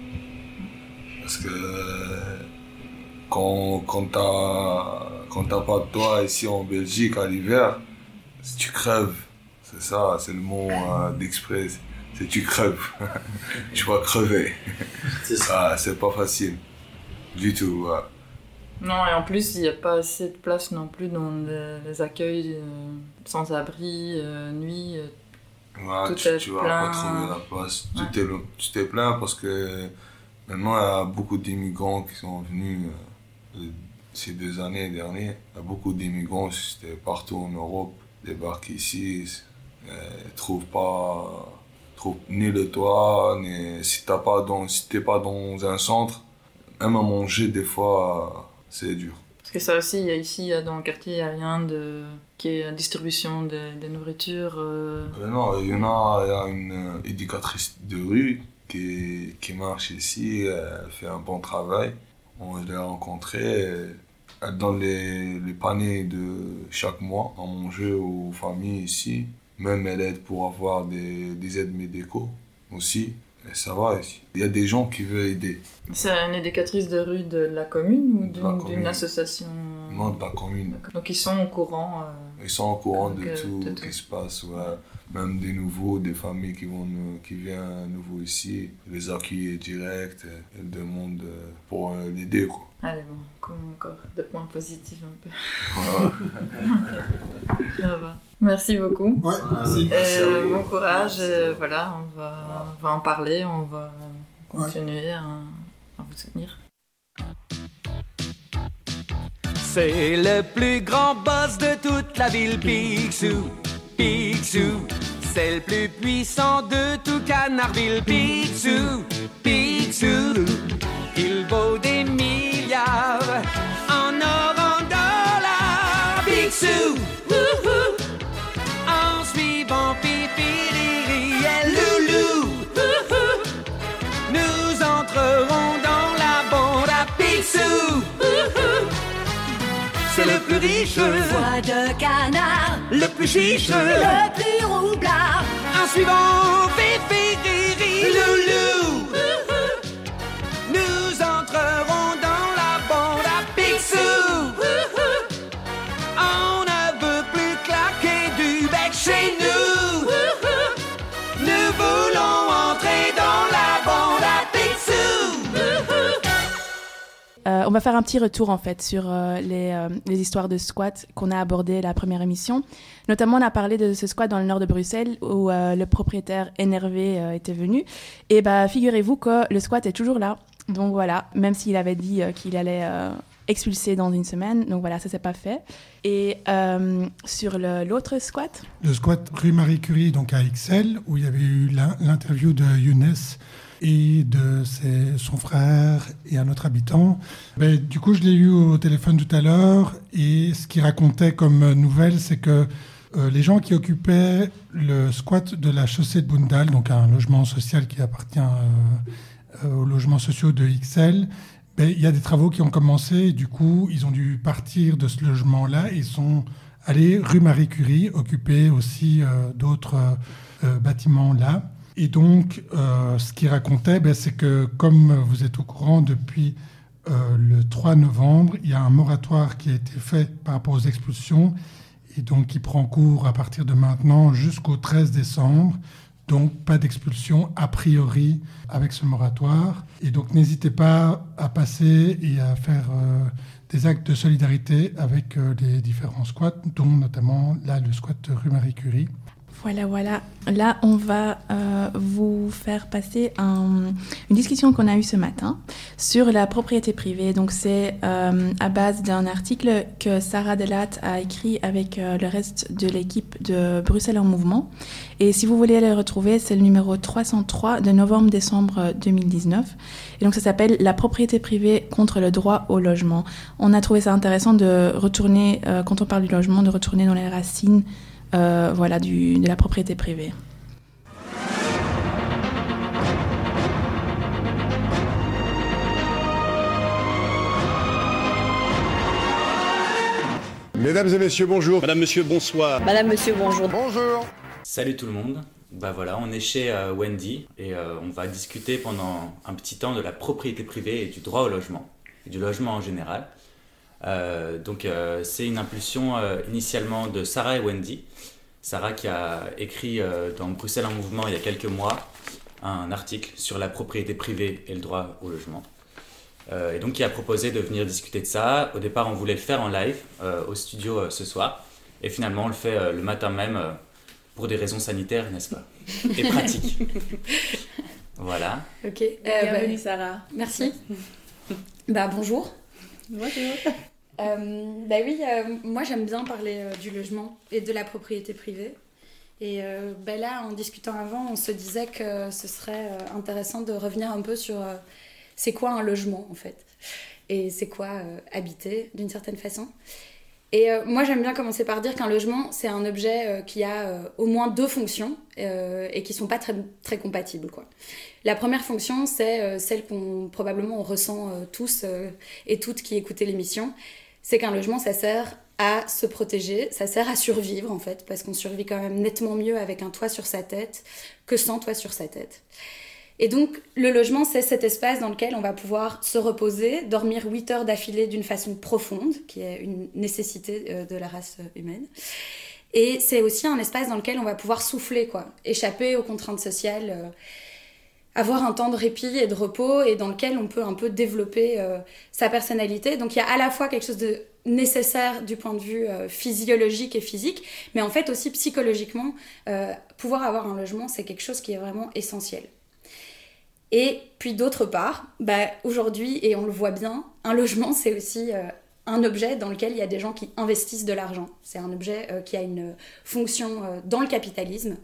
Parce que quand t'as pas de toit ici en Belgique à l'hiver, si tu crèves, c'est ça, c'est le mot d'exprès, c'est tu crèves, tu vas crever. C'est ça, c'est pas facile, du tout. Ouais. Non, et en plus, il n'y a pas assez de place non plus dans les accueils sans-abri, nuit. Ouais, tu vas pas trouver la place. Ouais. Tu t'es plaint parce que maintenant, il y a beaucoup d'immigrants qui sont venus ces 2 années dernières. Il y a beaucoup d'immigrants, c'était partout en Europe. débarquent ici, trouvent ni le toit, ni si t'es pas dans un centre, même à manger des fois c'est dur. Parce que ça aussi, ici dans le quartier, il n'y a rien qui est distribution de nourriture. Non, il y a une éducatrice de rue qui marche ici, elle fait un bon travail. Je l'ai rencontrée, elle donne les paniers de chaque mois à manger aux familles ici. Même elle aide pour avoir des aides médicaux aussi. Et ça va ici. Il y a des gens qui veulent aider. C'est une éducatrice de rue de la commune ou d'une association? Non, de la commune. Donc ils sont au courant Ils sont au courant de tout ce qui se passe. Ouais. Même des nouveaux, des familles qui viennent nouveaux ici, les accueillent direct, elles demandent pour l'aider, quoi. Allez, bon, comme encore des points positifs un peu. Ouais. Ça va. Merci beaucoup. Ouais, merci. Bon courage. Voilà, on va en parler, on va continuer à vous soutenir. C'est le plus grand boss de toute la ville, Picsou. Picsou, c'est le plus puissant de tout Canardville. Picsou, Picsou, il vaut des milliards en or, en dollars. Picsou, wouhou, en suivant Pipiriri et Loulou, wouhou, nous entrerons dans la bande à Picsou. C'est le plus riche, Voix de canard, le plus chiche, le plus roublard. en suivant Fifi, Riri, Loulou. Nous entrerons dans la bande à Picsou. On ne veut plus claquer du bec chez nous. Nous voulons entrer dans la bande à Picsou. On va faire un petit retour en fait sur les histoires de squat qu'on a abordées la première émission. Notamment, on a parlé de ce squat dans le nord de Bruxelles où le propriétaire énervé était venu. Et figurez-vous que le squat est toujours là. Donc voilà, même s'il avait dit qu'il allait expulser dans une semaine. Donc voilà, ça s'est pas fait. Et sur l'autre squat, le squat rue Marie Curie, donc à Ixelles, où il y avait eu l'interview de Younes et de son frère et un autre habitant. Du coup, je l'ai eu au téléphone tout à l'heure, et ce qu'il racontait comme nouvelle, c'est que les gens qui occupaient le squat de la chaussée de Bundal, donc un logement social qui appartient aux logements sociaux de Ixelles, il y a des travaux qui ont commencé, et du coup, ils ont dû partir de ce logement-là et sont allés rue Marie Curie, occuper aussi d'autres bâtiments là. Et donc, ce qu'il racontait, c'est que, comme vous êtes au courant, depuis le 3 novembre, il y a un moratoire qui a été fait par rapport aux expulsions, et donc qui prend cours à partir de maintenant jusqu'au 13 décembre. Donc, pas d'expulsion a priori avec ce moratoire. Et donc, n'hésitez pas à passer et à faire des actes de solidarité avec les différents squats, dont notamment là, le squat rue Marie Curie. Voilà. Là, on va vous faire passer une discussion qu'on a eue ce matin sur la propriété privée. Donc, c'est à base d'un article que Sarah Delatte a écrit avec le reste de l'équipe de Bruxelles en mouvement. Et si vous voulez le retrouver, c'est le numéro 303 de novembre-décembre 2019. Et donc, ça s'appelle « La propriété privée contre le droit au logement ». On a trouvé ça intéressant de retourner, quand on parle du logement, de retourner dans les racines de la propriété privée. Mesdames et messieurs, bonjour. Madame, monsieur, bonsoir. Madame, monsieur, bonjour. Bonjour. Salut tout le monde. Voilà, on est chez Wendy et on va discuter pendant un petit temps de la propriété privée et du droit au logement, et du logement en général. C'est une impulsion initialement de Sarah et Wendy. Sarah qui a écrit dans Bruxelles en mouvement il y a quelques mois un article sur la propriété privée et le droit au logement. Et donc qui a proposé de venir discuter de ça. Au départ, on voulait le faire en live au studio ce soir. Et finalement, on le fait le matin même pour des raisons sanitaires, n'est-ce pas? Et pratiques. Voilà. Ok. Bienvenue Sarah. Merci. Bonjour. Bonjour. Moi j'aime bien parler du logement et de la propriété privée. Et là, en discutant avant, on se disait que ce serait intéressant de revenir un peu sur c'est quoi un logement en fait, et c'est quoi habiter d'une certaine façon. Et moi j'aime bien commencer par dire qu'un logement c'est un objet qui a au moins 2 fonctions et qui sont pas très, très compatibles, quoi. La première fonction c'est celle qu'on probablement on ressent tous et toutes qui écoutez l'émission, c'est qu'un logement ça sert à se protéger, ça sert à survivre en fait, parce qu'on survit quand même nettement mieux avec un toit sur sa tête que sans toit sur sa tête. Et donc le logement c'est cet espace dans lequel on va pouvoir se reposer, dormir 8 heures d'affilée d'une façon profonde, qui est une nécessité de la race humaine. Et c'est aussi un espace dans lequel on va pouvoir souffler, quoi, échapper aux contraintes sociales, avoir un temps de répit et de repos, et dans lequel on peut un peu développer sa personnalité. Donc il y a à la fois quelque chose de nécessaire du point de vue physiologique et physique, mais en fait aussi psychologiquement, pouvoir avoir un logement, c'est quelque chose qui est vraiment essentiel. Et puis d'autre part, aujourd'hui, et on le voit bien, un logement c'est aussi un objet dans lequel il y a des gens qui investissent de l'argent. C'est un objet qui a une fonction dans le capitalisme.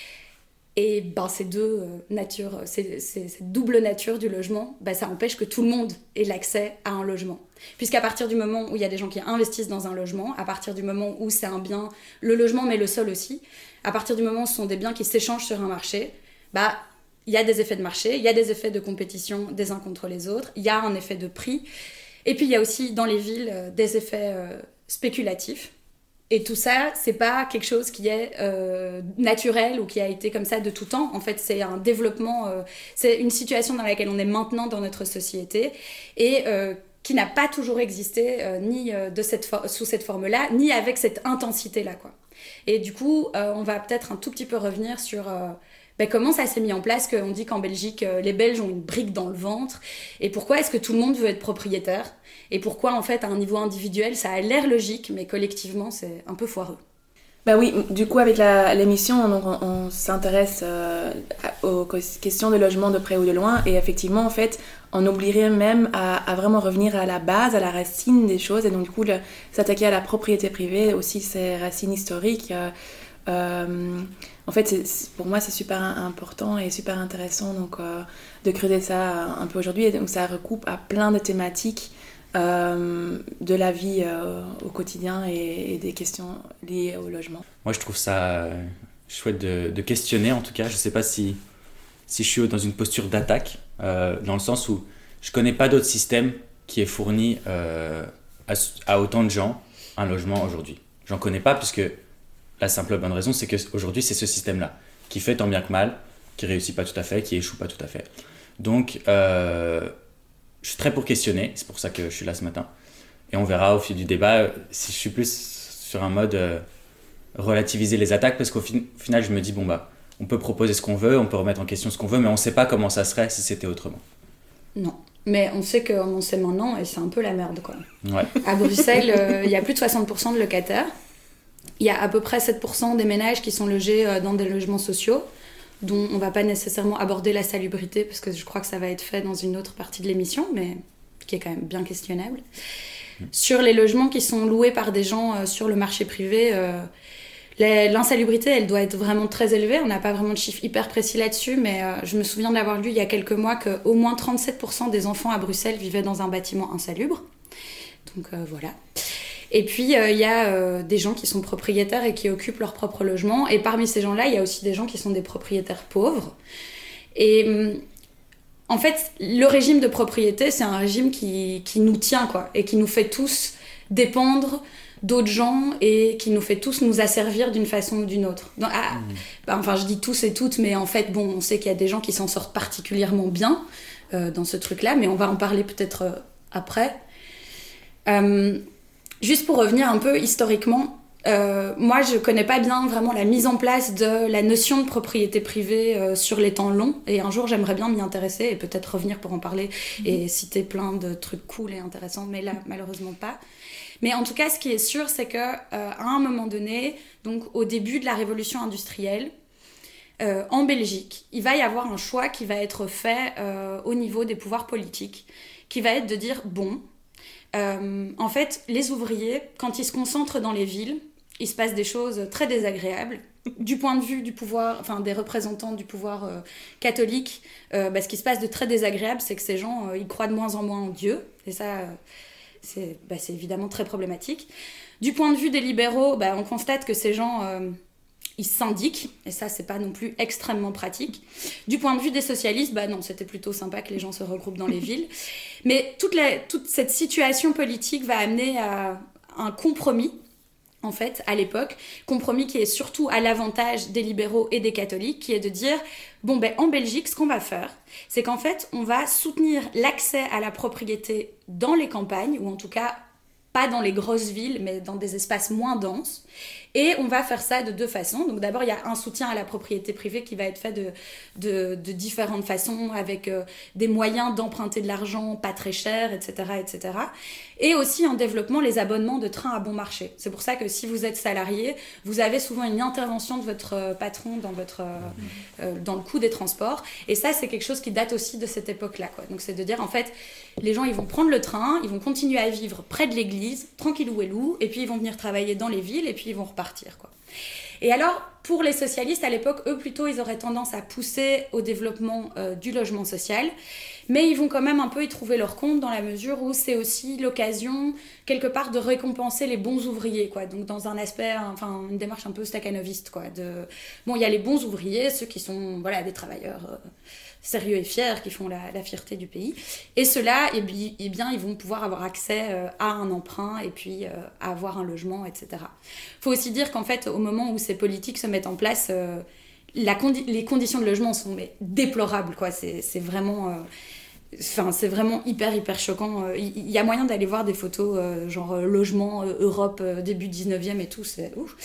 Et ces deux natures, cette double nature du logement, ça empêche que tout le monde ait l'accès à un logement. Puisqu'à partir du moment où il y a des gens qui investissent dans un logement, à partir du moment où c'est un bien, le logement mais le sol aussi, à partir du moment où ce sont des biens qui s'échangent sur un marché, il y a des effets de marché, il y a des effets de compétition des uns contre les autres, il y a un effet de prix, et puis il y a aussi dans les villes des effets spéculatifs. Et tout ça, c'est pas quelque chose qui est naturel ou qui a été comme ça de tout temps. En fait, c'est un développement, c'est une situation dans laquelle on est maintenant dans notre société et qui n'a pas toujours existé ni sous cette forme-là, ni avec cette intensité-là, quoi. Et du coup, on va peut-être un tout petit peu revenir sur comment ça s'est mis en place, qu'on dit qu'en Belgique, les Belges ont une brique dans le ventre, et pourquoi est-ce que tout le monde veut être propriétaire, et pourquoi en fait à un niveau individuel ça a l'air logique, mais collectivement c'est un peu foireux. Oui, du coup avec l'émission on s'intéresse aux questions de logement de près ou de loin, et effectivement en fait on oublierait même à vraiment revenir à la base, à la racine des choses, et donc du coup s'attaquer à la propriété privée, aussi ses racines historiques. En fait, pour moi, c'est super important et super intéressant donc, de creuser ça un peu aujourd'hui. Et donc, ça recoupe à plein de thématiques de la vie au quotidien et des questions liées au logement. Moi, je trouve ça chouette de questionner, en tout cas. Je ne sais pas si je suis dans une posture d'attaque, dans le sens où je ne connais pas d'autre système qui ait fourni à autant de gens un logement aujourd'hui. J'en connais pas, puisque la simple bonne raison, c'est qu'aujourd'hui, c'est ce système-là qui fait tant bien que mal, qui réussit pas tout à fait, qui échoue pas tout à fait. Donc, je suis très pour questionner, c'est pour ça que je suis là ce matin. Et on verra au fil du débat si je suis plus sur un mode relativiser les attaques, parce qu'au final, je me dis, on peut proposer ce qu'on veut, on peut remettre en question ce qu'on veut, mais on sait pas comment ça serait si c'était autrement. Non. Mais on sait qu'on sait maintenant, et c'est un peu la merde, quoi. Ouais. À Bruxelles, il y a plus de 60% de locataires. Il y a à peu près 7% des ménages qui sont logés dans des logements sociaux, dont on ne va pas nécessairement aborder la salubrité, parce que je crois que ça va être fait dans une autre partie de l'émission, mais qui est quand même bien questionnable. Sur les logements qui sont loués par des gens sur le marché privé, l'insalubrité, elle doit être vraiment très élevée. On n'a pas vraiment de chiffres hyper précis là-dessus, mais je me souviens d'avoir lu il y a quelques mois qu'au moins 37% des enfants à Bruxelles vivaient dans un bâtiment insalubre. Donc voilà. Et puis, il y a des gens qui sont propriétaires et qui occupent leur propre logement. Et parmi ces gens-là, il y a aussi des gens qui sont des propriétaires pauvres. Et en fait, le régime de propriété, c'est un régime qui nous tient, quoi, et qui nous fait tous dépendre d'autres gens et qui nous fait tous nous asservir d'une façon ou d'une autre. Enfin, je dis tous et toutes, mais en fait, on sait qu'il y a des gens qui s'en sortent particulièrement bien dans ce truc-là, mais on va en parler peut-être après. Juste pour revenir un peu historiquement, moi je connais pas bien vraiment la mise en place de la notion de propriété privée sur les temps longs, et un jour j'aimerais bien m'y intéresser et peut-être revenir pour en parler et citer plein de trucs cool et intéressants, mais là malheureusement pas. Mais en tout cas, ce qui est sûr, c'est qu'à un moment donné, donc au début de la révolution industrielle, en Belgique, il va y avoir un choix qui va être fait au niveau des pouvoirs politiques, qui va être de dire En fait, les ouvriers, quand ils se concentrent dans les villes, il se passe des choses très désagréables. Du point de vue du pouvoir, enfin des représentants du pouvoir catholique, ce qui se passe de très désagréable, c'est que ces gens, ils croient de moins en moins en Dieu. Et ça, c'est évidemment très problématique. Du point de vue des libéraux, on constate que ces gens, ils syndiquent. Et ça, c'est pas non plus extrêmement pratique. Du point de vue des socialistes, non, c'était plutôt sympa que les gens se regroupent dans les villes. Mais toute cette situation politique va amener à un compromis, en fait, à l'époque, compromis qui est surtout à l'avantage des libéraux et des catholiques, qui est de dire, en Belgique, ce qu'on va faire, c'est qu'en fait, on va soutenir l'accès à la propriété dans les campagnes, ou en tout cas, pas dans les grosses villes, mais dans des espaces moins denses. Et on va faire ça de deux façons. Donc d'abord, il y a un soutien à la propriété privée qui va être fait de différentes façons, avec des moyens d'emprunter de l'argent pas très cher, etc., etc. Et aussi en développement les abonnements de train à bon marché. C'est pour ça que si vous êtes salarié, vous avez souvent une intervention de votre patron dans le coût des transports. Et ça, c'est quelque chose qui date aussi de cette époque-là, quoi. Donc c'est de dire, en fait, les gens, ils vont prendre le train, ils vont continuer à vivre près de l'église, tranquillou et loup, et puis ils vont venir travailler dans les villes, et puis ils vont repartir, quoi. Et alors, pour les socialistes, à l'époque, eux, plutôt, ils auraient tendance à pousser au développement du logement social, mais ils vont quand même un peu y trouver leur compte dans la mesure où c'est aussi l'occasion, quelque part, de récompenser les bons ouvriers, quoi. Donc, dans un aspect, une démarche un peu stakhanoviste, quoi. Il y a les bons ouvriers, ceux qui sont, des travailleurs sérieux et fiers, qui font la fierté du pays. Et ceux-là, eh bien, ils vont pouvoir avoir accès à un emprunt et puis à avoir un logement, etc. Il faut aussi dire qu'en fait, au moment où ces politiques se mettent en place, les conditions de logement sont déplorables, quoi. C'est vraiment... c'est vraiment hyper choquant. Il y a moyen d'aller voir des photos logement Europe début 19e et tout, c'est ouf.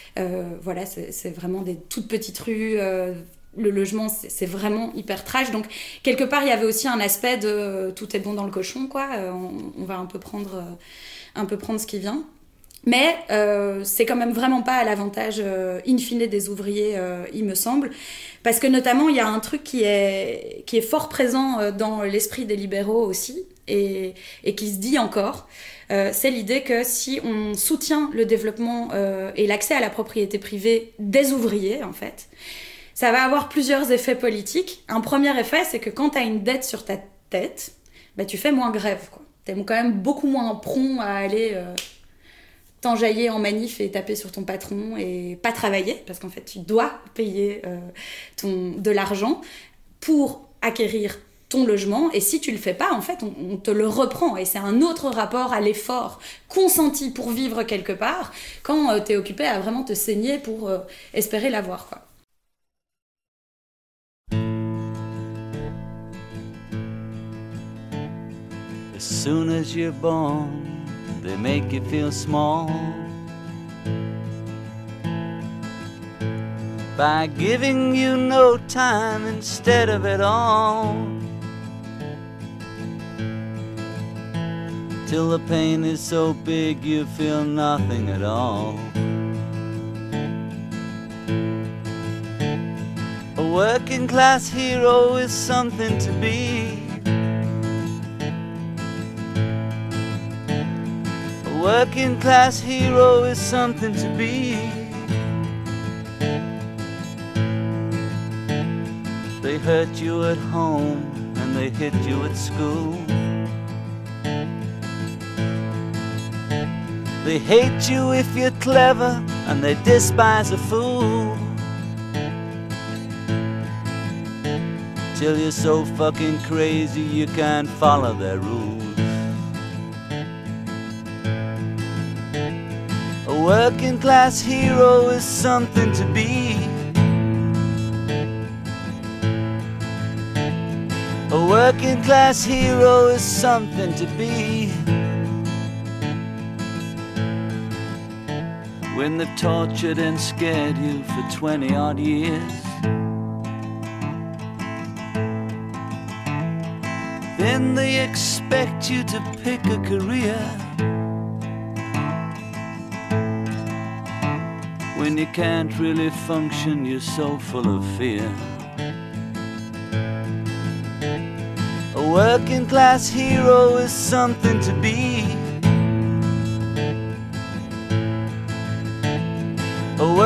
C'est vraiment des toutes petites rues. Le logement, c'est vraiment hyper trash. Donc, quelque part, il y avait aussi un aspect de tout est bon dans le cochon, quoi. On va un peu prendre ce qui vient. Mais c'est quand même vraiment pas à l'avantage in fine des ouvriers, il me semble. Parce que notamment, il y a un truc qui est fort présent dans l'esprit des libéraux aussi, et qui se dit encore. C'est l'idée que si on soutient le développement et l'accès à la propriété privée des ouvriers, en fait, ça va avoir plusieurs effets politiques. Un premier effet, c'est que quand tu as une dette sur ta tête, tu fais moins grève, quoi. Tu es quand même beaucoup moins prompt à aller t'enjailler en manif et taper sur ton patron et pas travailler, parce qu'en fait, tu dois payer de l'argent pour acquérir ton logement, et si tu le fais pas, en fait, on te le reprend, et c'est un autre rapport à l'effort consenti pour vivre quelque part, quand tu es occupé à vraiment te saigner pour espérer l'avoir, quoi. As soon as you're born, they make you feel small by giving you no time instead of it all, till the pain is so big you feel nothing at all. A working class hero is something to be. A working class hero is something to be. They hurt you at home and they hit you at school. They hate you if you're clever and they despise a fool, till you're so fucking crazy you can't follow their rules. A working class hero is something to be. A working class hero is something to be. When they've tortured and scared you for 20 odd years, then they expect you to pick a career. When you can't really function, you're so full of fear. A working class hero is something to be.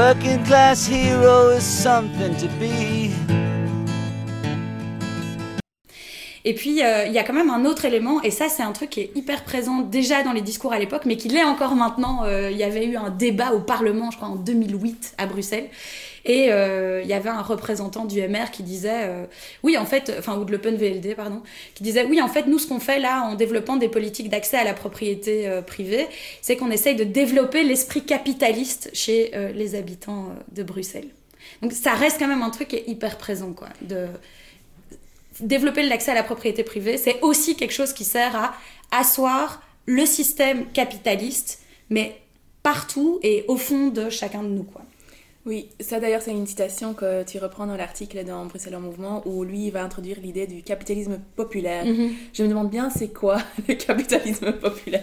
working class hero is something to be. Et puis, il y a quand même un autre élément, et ça, c'est un truc qui est hyper présent déjà dans les discours à l'époque, mais qui l'est encore maintenant. Il y avait eu un débat au Parlement, je crois, en 2008, à Bruxelles. Et il y avait un représentant du MR qui disait, oui, en fait, enfin, ou de l'Open VLD, pardon, qui disait, oui, en fait, nous, ce qu'on fait là, en développant des politiques d'accès à la propriété privée, c'est qu'on essaye de développer l'esprit capitaliste chez les habitants de Bruxelles. Donc, ça reste quand même un truc qui est hyper présent, quoi, de... Développer l'accès à la propriété privée, c'est aussi quelque chose qui sert à asseoir le système capitaliste, mais partout et au fond de chacun de nous, quoi. Oui, ça d'ailleurs c'est une citation que tu reprends dans l'article dans Bruxelles en mouvement, où lui il va introduire l'idée du capitalisme populaire. Mm-hmm. Je me demande bien c'est quoi le capitalisme populaire.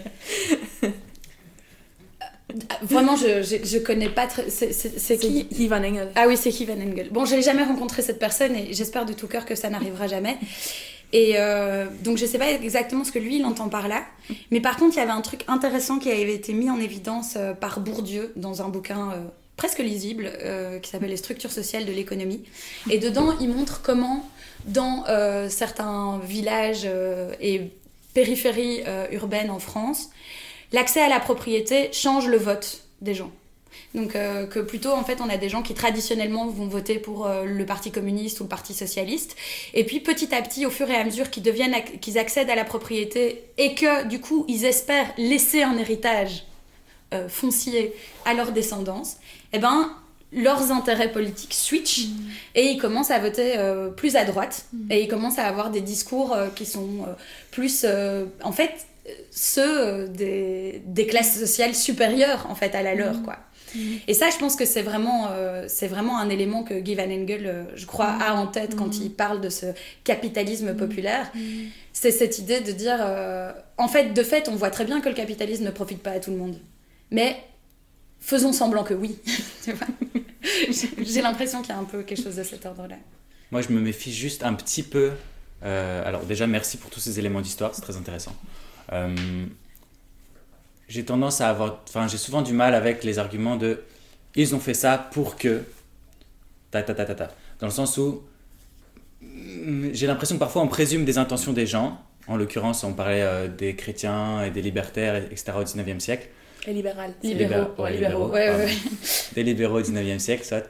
Vraiment, je connais pas très... C'est qui Guy Van Engel. Ah oui, c'est Guy Van Engel. Bon, je n'ai jamais rencontré cette personne et j'espère de tout cœur que ça n'arrivera jamais. Et donc, je sais pas exactement ce que lui, il entend par là. Mais par contre, il y avait un truc intéressant qui avait été mis en évidence par Bourdieu dans un bouquin presque lisible qui s'appelle « Les structures sociales de l'économie ». Et dedans, il montre comment, dans certains villages et périphéries urbaines en France, l'accès à la propriété change le vote des gens. Donc que plutôt, en fait, on a des gens qui traditionnellement vont voter pour le Parti communiste ou le Parti socialiste. Et puis, petit à petit, au fur et à mesure qu'ils accèdent à la propriété et que, du coup, ils espèrent laisser un héritage foncier à leur descendance, eh ben, leurs intérêts politiques switchent et ils commencent à voter plus à droite et ils commencent à avoir des discours qui sont plus... en fait, ceux des classes sociales supérieures en fait à la leur, quoi. Et ça, je pense que c'est vraiment un élément que Guy Van Engel, je crois, a en tête quand il parle de ce capitalisme populaire. C'est cette idée de dire en fait, de fait, on voit très bien que le capitalisme ne profite pas à tout le monde, mais faisons semblant que oui. Tu vois, j'ai l'impression qu'il y a un peu quelque chose de cet ordre-là. Moi, je me méfie juste un petit peu. Alors déjà, merci pour tous ces éléments d'histoire, c'est très intéressant. J'ai tendance à avoir... Enfin, j'ai souvent du mal avec les arguments de « ils ont fait ça pour que... » Dans le sens où j'ai l'impression que parfois on présume des intentions des gens. En l'occurrence, on parlait des chrétiens et des libertaires, etc. au 19e siècle. Les libérales. Libéraux. Ouais. Des libéraux au 19e siècle, soit.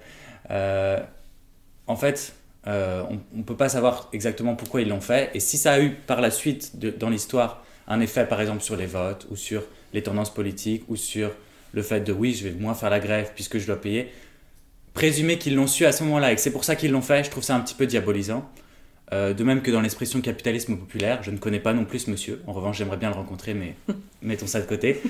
En fait, on ne peut pas savoir exactement pourquoi ils l'ont fait. Et si ça a eu par la suite, dans l'histoire, un effet par exemple sur les votes ou sur les tendances politiques ou sur le fait de oui, je vais moins faire la grève puisque je dois payer, présumer qu'ils l'ont su à ce moment-là et que c'est pour ça qu'ils l'ont fait, je trouve ça un petit peu diabolisant. De même que dans l'expression capitalisme populaire, je ne connais pas non plus ce monsieur, en revanche j'aimerais bien le rencontrer, mais mettons ça de côté.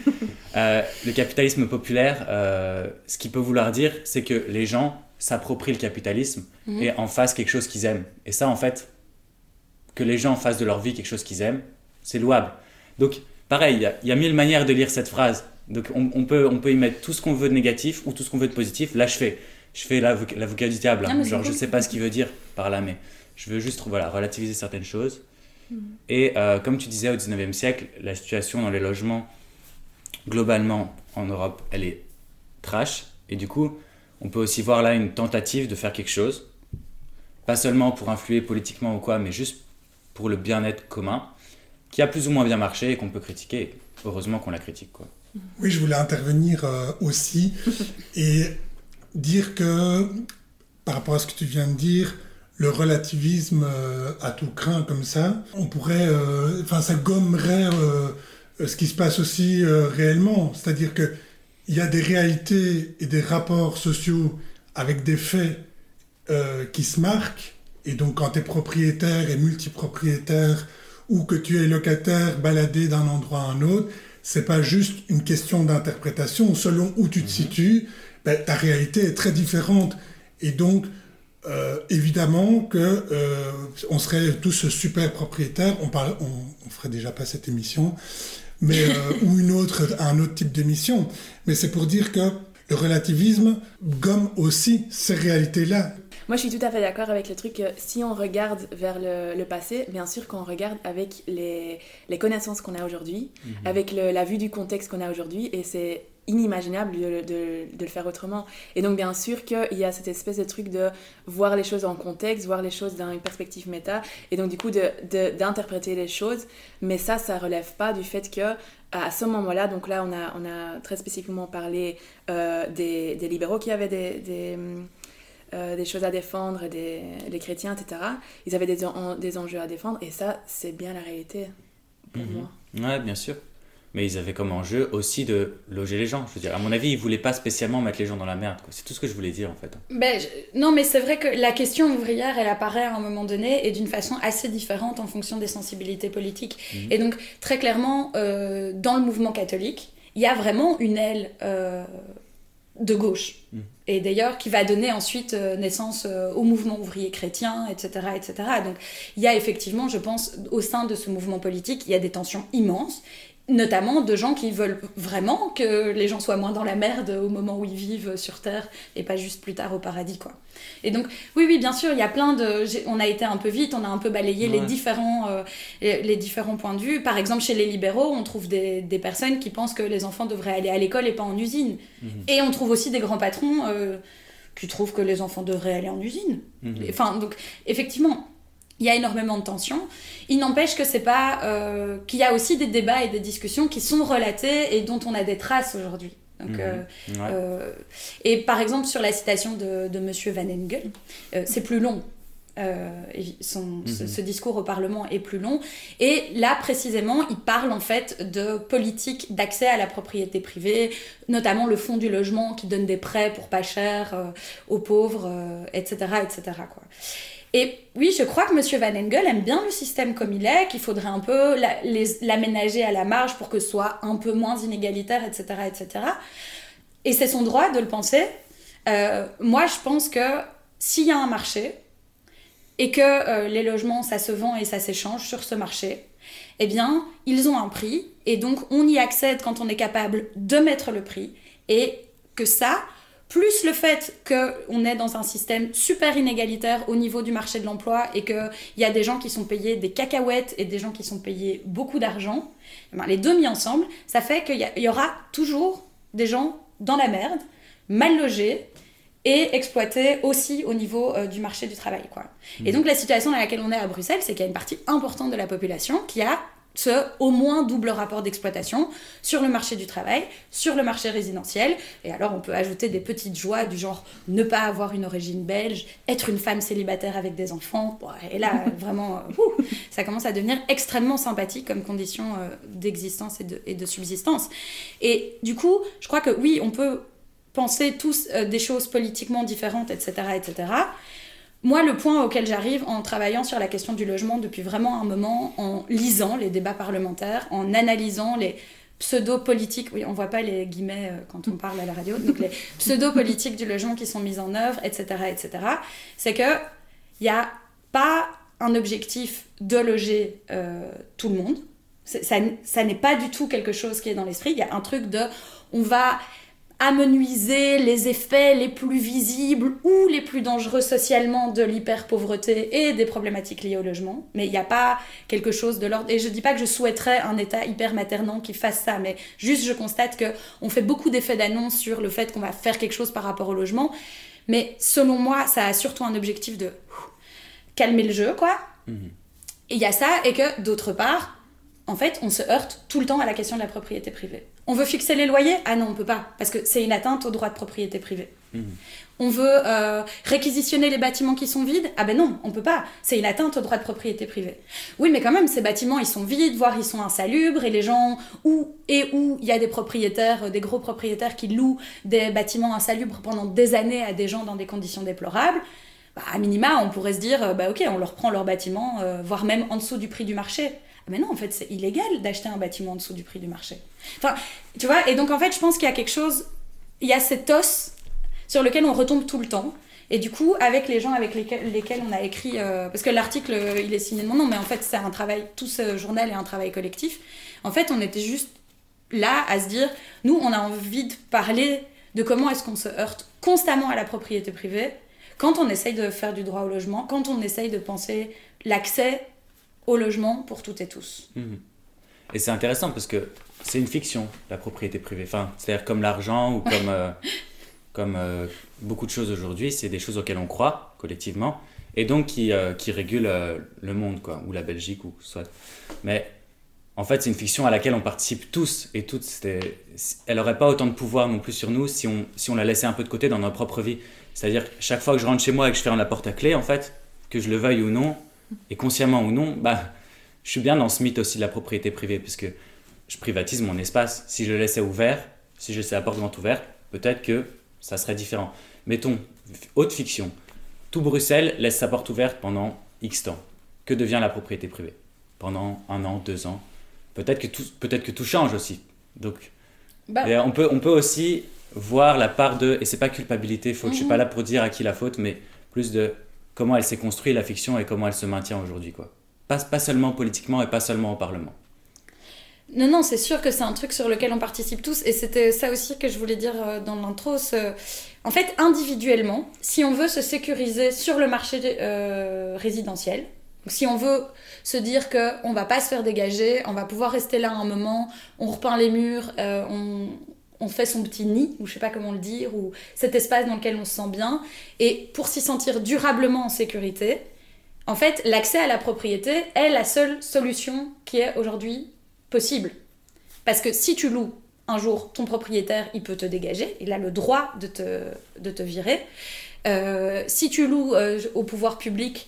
Le capitalisme populaire, ce qu'il peut vouloir dire, c'est que les gens s'approprient le capitalisme et en fassent quelque chose qu'ils aiment. Et ça, en fait, que les gens fassent de leur vie quelque chose qu'ils aiment, c'est louable. Donc, pareil, il y a 1000 manières de lire cette phrase. Donc, on peut y mettre tout ce qu'on veut de négatif ou tout ce qu'on veut de positif. Là, je fais l'avocat du diable. Hein. Genre, je sais pas ce qu'il veut dire par là, mais je veux juste relativiser certaines choses. Et comme tu disais, au 19e siècle, la situation dans les logements, globalement, en Europe, elle est trash. Et du coup, on peut aussi voir là une tentative de faire quelque chose. Pas seulement pour influer politiquement ou quoi, mais juste pour le bien-être commun, qui a plus ou moins bien marché et qu'on peut critiquer. Heureusement qu'on la critique, quoi. Oui, je voulais intervenir aussi et dire que, par rapport à ce que tu viens de dire, le relativisme à tout craint comme ça, on pourrait... ça gommerait ce qui se passe aussi réellement. C'est-à-dire qu'il y a des réalités et des rapports sociaux avec des faits qui se marquent. Et donc, quand tu es propriétaire et multipropriétaire ou que tu es locataire baladé d'un endroit à un autre, c'est pas juste une question d'interprétation. Selon où tu te situes, ta réalité est très différente. Et donc, évidemment que on serait tous super propriétaires. On ferait déjà pas cette émission, mais ou un autre type d'émission. Mais c'est pour dire que le relativisme gomme aussi ces réalités-là. Moi, je suis tout à fait d'accord avec le truc que si on regarde vers le passé, bien sûr qu'on regarde avec les connaissances qu'on a aujourd'hui, avec la vue du contexte qu'on a aujourd'hui, et c'est inimaginable de le faire autrement. Et donc bien sûr qu'il y a cette espèce de truc de voir les choses en contexte, voir les choses dans une perspective méta, et donc du coup d'interpréter les choses, mais ça relève pas du fait que à ce moment-là, donc là on a très spécifiquement parlé des libéraux qui avaient des choses à défendre, des chrétiens, etc. Ils avaient des enjeux à défendre, et ça c'est bien la réalité pour moi. Ouais, bien sûr. Mais ils avaient comme enjeu aussi de loger les gens. Je veux dire, à mon avis, ils voulaient pas spécialement mettre les gens dans la merde, quoi. C'est tout ce que je voulais dire, en fait. Non, mais c'est vrai que la question ouvrière, elle apparaît à un moment donné et d'une façon assez différente en fonction des sensibilités politiques. Et donc, très clairement, dans le mouvement catholique, il y a vraiment une aile de gauche. Et d'ailleurs, qui va donner ensuite naissance au mouvement ouvrier chrétien, etc., etc. Donc, il y a effectivement, je pense, au sein de ce mouvement politique, il y a des tensions immenses, notamment de gens qui veulent vraiment que les gens soient moins dans la merde au moment où ils vivent sur Terre et pas juste plus tard au paradis, quoi. Et donc, oui, bien sûr, il y a plein de... On a été un peu vite, on a un peu balayé les différents points de vue. Par exemple, chez les libéraux, on trouve des personnes qui pensent que les enfants devraient aller à l'école et pas en usine. Et on trouve aussi des grands patrons qui trouvent que les enfants devraient aller en usine. Enfin, donc, effectivement... Il y a énormément de tensions. Il n'empêche que c'est pas qu'il y a aussi des débats et des discussions qui sont relatés et dont on a des traces aujourd'hui. Donc, et par exemple sur la citation de Monsieur Van Engel, c'est plus long. Ce discours au Parlement est plus long. Et là précisément, il parle en fait de politique d'accès à la propriété privée, notamment le fonds du logement qui donne des prêts pour pas cher aux pauvres, etc., etc., quoi. Et oui, je crois que M. Van Engel aime bien le système comme il est, qu'il faudrait un peu l'aménager à la marge pour que ce soit un peu moins inégalitaire, etc., etc. Et c'est son droit de le penser. Moi, je pense que s'il y a un marché et que les logements, ça se vend et ça s'échange sur ce marché, eh bien, ils ont un prix et donc on y accède quand on est capable de mettre le prix et que ça... plus le fait qu'on est dans un système super inégalitaire au niveau du marché de l'emploi et qu'il y a des gens qui sont payés des cacahuètes et des gens qui sont payés beaucoup d'argent, les deux mis ensemble, ça fait qu'il y aura toujours des gens dans la merde, mal logés et exploités aussi au niveau du marché du travail, quoi. Et donc la situation dans laquelle on est à Bruxelles, c'est qu'il y a une partie importante de la population qui a ce au moins double rapport d'exploitation sur le marché du travail, sur le marché résidentiel. Et alors on peut ajouter des petites joies du genre ne pas avoir une origine belge, être une femme célibataire avec des enfants. Bon, et là vraiment ça commence à devenir extrêmement sympathique comme condition d'existence et de subsistance. Et du coup je crois que oui, on peut penser tous des choses politiquement différentes, etc., etc. Moi, le point auquel j'arrive en travaillant sur la question du logement depuis vraiment un moment, en lisant les débats parlementaires, en analysant les pseudo-politiques, oui, on voit pas les guillemets quand on parle à la radio, donc les pseudo-politiques du logement qui sont mises en œuvre, etc., etc., c'est qu'il n'y a pas un objectif de loger tout le monde. Ça n'est pas du tout quelque chose qui est dans l'esprit. Il y a un truc de... on va amenuiser les effets les plus visibles ou les plus dangereux socialement de l'hyper-pauvreté et des problématiques liées au logement. Mais il n'y a pas quelque chose de l'ordre... Et je ne dis pas que je souhaiterais un État hyper-maternant qui fasse ça, mais juste je constate qu'on fait beaucoup d'effets d'annonce sur le fait qu'on va faire quelque chose par rapport au logement. Mais selon moi, ça a surtout un objectif de calmer le jeu, quoi. Et il y a ça, et que d'autre part... en fait, on se heurte tout le temps à la question de la propriété privée. On veut fixer les loyers ? Ah non, on peut pas, parce que c'est une atteinte au droit de propriété privée. On veut réquisitionner les bâtiments qui sont vides ? Ah ben non, on peut pas, c'est une atteinte au droit de propriété privée. Oui, mais quand même, ces bâtiments, ils sont vides, voire ils sont insalubres, et les gens, où il y a des propriétaires, des gros propriétaires qui louent des bâtiments insalubres pendant des années à des gens dans des conditions déplorables, bah, à minima, on pourrait se dire, bah ok, on leur prend leur bâtiment, voire même en dessous du prix du marché. Mais non, en fait, c'est illégal d'acheter un bâtiment en dessous du prix du marché. Enfin, tu vois, et donc en fait, je pense qu'il y a quelque chose, il y a cet os sur lequel on retombe tout le temps. Et du coup, avec les gens avec lesquels on a écrit, parce que l'article, il est signé de mon nom, mais en fait, c'est un travail, tout ce journal est un travail collectif. En fait, on était juste là à se dire, nous, on a envie de parler de comment est-ce qu'on se heurte constamment à la propriété privée quand on essaye de faire du droit au logement, quand on essaye de penser l'accès au logement pour toutes et tous. Et c'est intéressant parce que c'est une fiction, la propriété privée. Enfin, c'est-à-dire comme l'argent ou comme beaucoup de choses aujourd'hui, c'est des choses auxquelles on croit collectivement et donc qui régulent le monde, quoi, ou la Belgique, ou soit. Mais en fait, c'est une fiction à laquelle on participe tous et toutes. Elle n'aurait pas autant de pouvoir non plus sur nous si on la laissait un peu de côté dans notre propre vie. C'est-à-dire chaque fois que je rentre chez moi et que je ferme la porte à clé, en fait, que je le veuille ou non, et consciemment ou non, je suis bien dans ce mythe aussi de la propriété privée, puisque je privatise mon espace. Si je le laissais ouvert, si je laissais la porte grande ouverte, peut-être que ça serait différent. Mettons, haute fiction, tout Bruxelles laisse sa porte ouverte pendant X temps. Que devient la propriété privée ? Pendant 1 an, 2 ans. Peut-être que tout change aussi. Donc, on peut aussi voir la part de, et c'est pas culpabilité, faute, je suis pas là pour dire à qui la faute, mais plus de comment elle s'est construite, la fiction, et comment elle se maintient aujourd'hui, quoi. Pas seulement politiquement et pas seulement au Parlement. Non, c'est sûr que c'est un truc sur lequel on participe tous, et c'était ça aussi que je voulais dire dans l'intro. En fait, individuellement, si on veut se sécuriser sur le marché résidentiel, si on veut se dire qu'on va pas se faire dégager, on va pouvoir rester là un moment, on repeint les murs, on fait son petit nid, ou je sais pas comment le dire, ou cet espace dans lequel on se sent bien, et pour s'y sentir durablement en sécurité, en fait, l'accès à la propriété est la seule solution qui est aujourd'hui possible. Parce que si tu loues, un jour, ton propriétaire, il peut te dégager, il a le droit de te virer. Si tu loues au pouvoir public,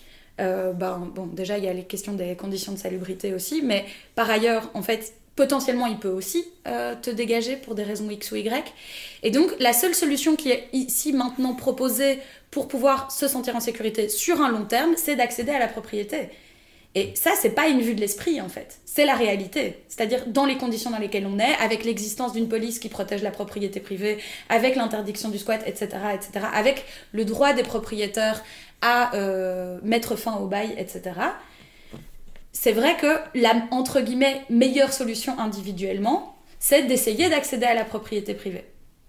déjà, il y a les questions des conditions de salubrité aussi, mais par ailleurs, en fait, potentiellement, il peut aussi te dégager pour des raisons X ou Y. Et donc, la seule solution qui est ici maintenant proposée pour pouvoir se sentir en sécurité sur un long terme, c'est d'accéder à la propriété. Et ça, c'est pas une vue de l'esprit, en fait. C'est la réalité. C'est-à-dire, dans les conditions dans lesquelles on est, avec l'existence d'une police qui protège la propriété privée, avec l'interdiction du squat, etc., avec le droit des propriétaires à mettre fin au bail, etc., c'est vrai que la, entre guillemets, meilleure solution individuellement, c'est d'essayer d'accéder à la propriété privée.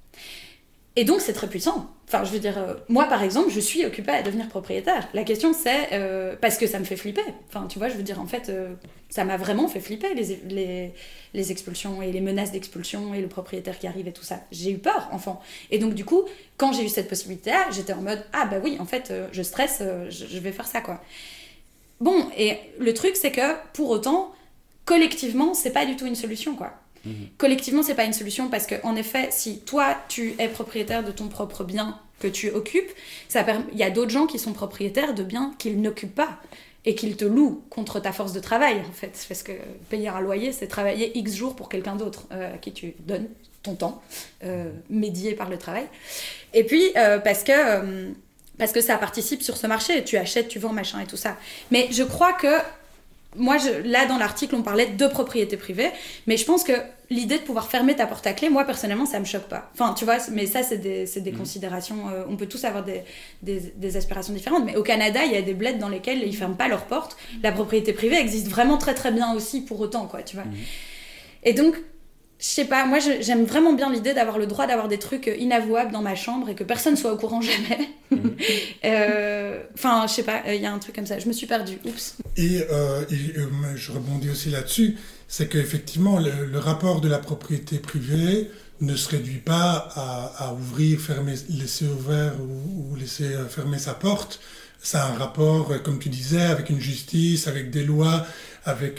Et donc, c'est très puissant. Enfin, je veux dire, moi, par exemple, je suis occupée à devenir propriétaire. La question, c'est parce que ça me fait flipper. Enfin, tu vois, je veux dire, en fait, ça m'a vraiment fait flipper, les expulsions et les menaces d'expulsion et le propriétaire qui arrive et tout ça. J'ai eu peur, enfant. Et donc, du coup, quand j'ai eu cette possibilité-là, j'étais en mode, ah bah oui, en fait, je stresse, je vais faire ça, quoi. Bon, et le truc, c'est que, pour autant, collectivement, c'est pas du tout une solution, quoi. Collectivement, c'est pas une solution parce que, en effet, si toi tu es propriétaire de ton propre bien que tu occupes, il y a d'autres gens qui sont propriétaires de biens qu'ils n'occupent pas et qu'ils te louent contre ta force de travail, en fait. Parce que payer un loyer, c'est travailler X jours pour quelqu'un d'autre à qui tu donnes ton temps, médié par le travail. Et puis, parce que ça participe sur ce marché, tu achètes, tu vends, machin et tout ça. Mais je crois que moi, là, dans l'article, on parlait de propriété privée, mais je pense que l'idée de pouvoir fermer ta porte à clé, moi, personnellement, ça me choque pas. Enfin, tu vois, mais ça, c'est des considérations... on peut tous avoir des aspirations différentes, mais au Canada, il y a des bleds dans lesquels ils ferment pas leurs portes. La propriété privée existe vraiment très, très bien aussi pour autant, quoi, tu vois. Et donc, je sais pas, moi, j'aime vraiment bien l'idée d'avoir le droit d'avoir des trucs inavouables dans ma chambre et que personne soit au courant jamais. Enfin, je sais pas, il y a un truc comme ça. Je me suis perdue, oups. Et je rebondis aussi là-dessus, c'est qu'effectivement, le rapport de la propriété privée ne se réduit pas à ouvrir, fermer, laisser ouvert ou laisser fermer sa porte. C'est un rapport, comme tu disais, avec une justice, avec des lois, avec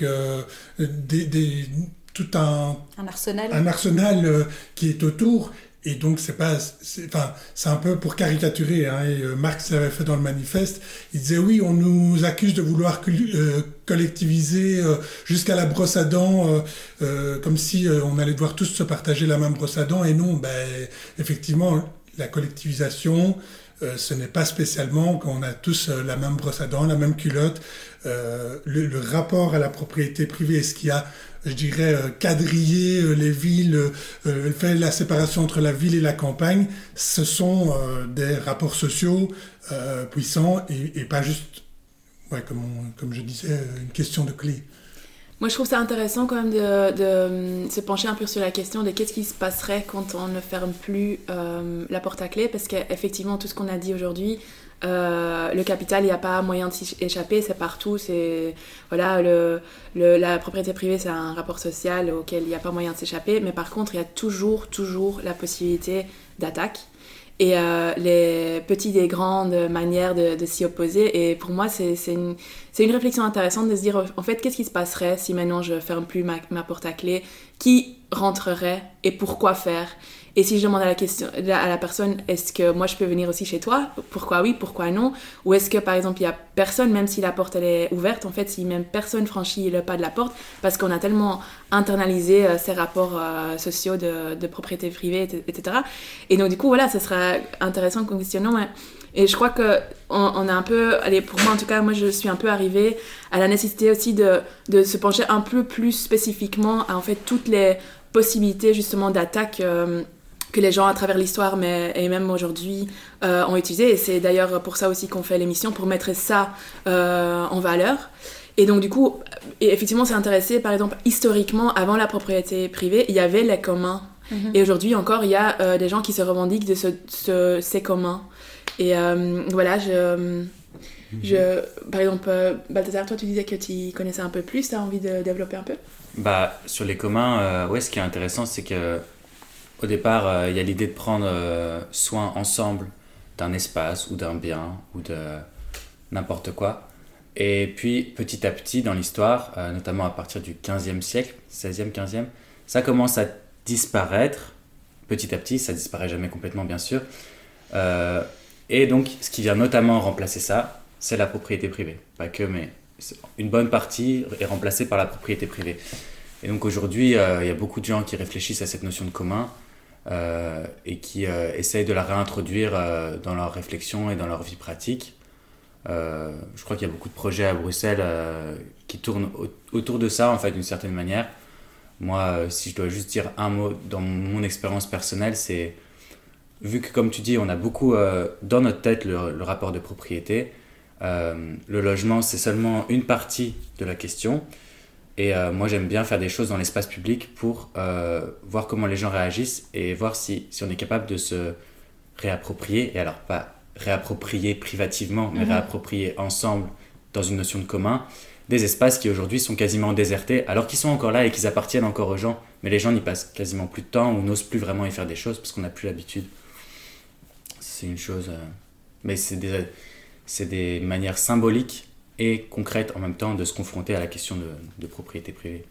tout un arsenal qui est autour. Et donc, c'est un peu pour caricaturer, hein, et Marx l'avait fait dans le manifeste. Il disait, oui, on nous accuse de vouloir collectiviser jusqu'à la brosse à dents, comme si on allait devoir tous se partager la même brosse à dents. Et non, effectivement, la collectivisation, ce n'est pas spécialement qu'on a tous la même brosse à dents, la même culotte. Le rapport à la propriété privée, ce qui a, je dirais, quadrillé les villes, fait la séparation entre la ville et la campagne, ce sont des rapports sociaux puissants et pas juste, comme je disais, une question de clé. Moi, je trouve ça intéressant quand même de se pencher un peu sur la question de qu'est-ce qui se passerait quand on ne ferme plus la porte à clé, parce qu'effectivement, tout ce qu'on a dit aujourd'hui, le capital, il n'y a pas moyen de s'y échapper, c'est partout. Voilà, la propriété privée, c'est un rapport social auquel il n'y a pas moyen de s'échapper. Mais par contre, il y a toujours la possibilité d'attaque. Et les petites et grandes manières de s'y opposer. Et pour moi, c'est une réflexion intéressante de se dire, en fait, qu'est-ce qui se passerait si maintenant je ferme plus ma porte à clé? Qui rentrerait et pourquoi faire? Et si je demande à la personne, est-ce que moi je peux venir aussi chez toi? Pourquoi oui, pourquoi non? Ou est-ce que par exemple il n'y a personne, même si la porte elle est ouverte, en fait si même personne franchit le pas de la porte, parce qu'on a tellement internalisé ces rapports sociaux de propriété privée, etc. Et donc du coup voilà, ce sera intéressant comme questionnement. Et je crois qu'on a un peu, allez, pour moi en tout cas, moi je suis un peu arrivée à la nécessité aussi de se pencher un peu plus spécifiquement à en fait toutes les possibilités justement d'attaque que les gens à travers l'histoire et même aujourd'hui ont utilisé. Et c'est d'ailleurs pour ça aussi qu'on fait l'émission, pour mettre ça en valeur. Et donc du coup, effectivement, c'est intéressé, par exemple, historiquement, avant la propriété privée, il y avait les communs. Et aujourd'hui encore, il y a des gens qui se revendiquent de ces communs. Et voilà, par exemple, Balthazar, toi tu disais que tu connaissais un peu plus, tu as envie de développer un peu? Sur les communs, ce qui est intéressant, c'est que au départ, il y a l'idée de prendre soin ensemble d'un espace ou d'un bien ou de n'importe quoi. Et puis, petit à petit, dans l'histoire, notamment à partir du 15e siècle, 16e, 15e, ça commence à disparaître. Petit à petit, ça disparaît jamais complètement, bien sûr. Et donc, ce qui vient notamment remplacer ça, c'est la propriété privée. Pas que, mais une bonne partie est remplacée par la propriété privée. Et donc aujourd'hui, il y a beaucoup de gens qui réfléchissent à cette notion de commun et qui essayent de la réintroduire dans leur réflexion et dans leur vie pratique. Je crois qu'il y a beaucoup de projets à Bruxelles qui tournent autour de ça, en fait, d'une certaine manière. Moi, si je dois juste dire un mot dans mon expérience personnelle, c'est, vu que, comme tu dis, on a beaucoup dans notre tête le rapport de propriété, le logement, c'est seulement une partie de la question. Et moi, j'aime bien faire des choses dans l'espace public pour voir comment les gens réagissent et voir si on est capable de se réapproprier, et alors pas réapproprier privativement, mais réapproprier ensemble dans une notion de commun, des espaces qui aujourd'hui sont quasiment désertés, alors qu'ils sont encore là et qu'ils appartiennent encore aux gens, mais les gens n'y passent quasiment plus de temps ou n'osent plus vraiment y faire des choses parce qu'on n'a plus l'habitude. C'est une chose... mais c'est des manières symboliques et concrètes en même temps de se confronter à la question de propriété privée.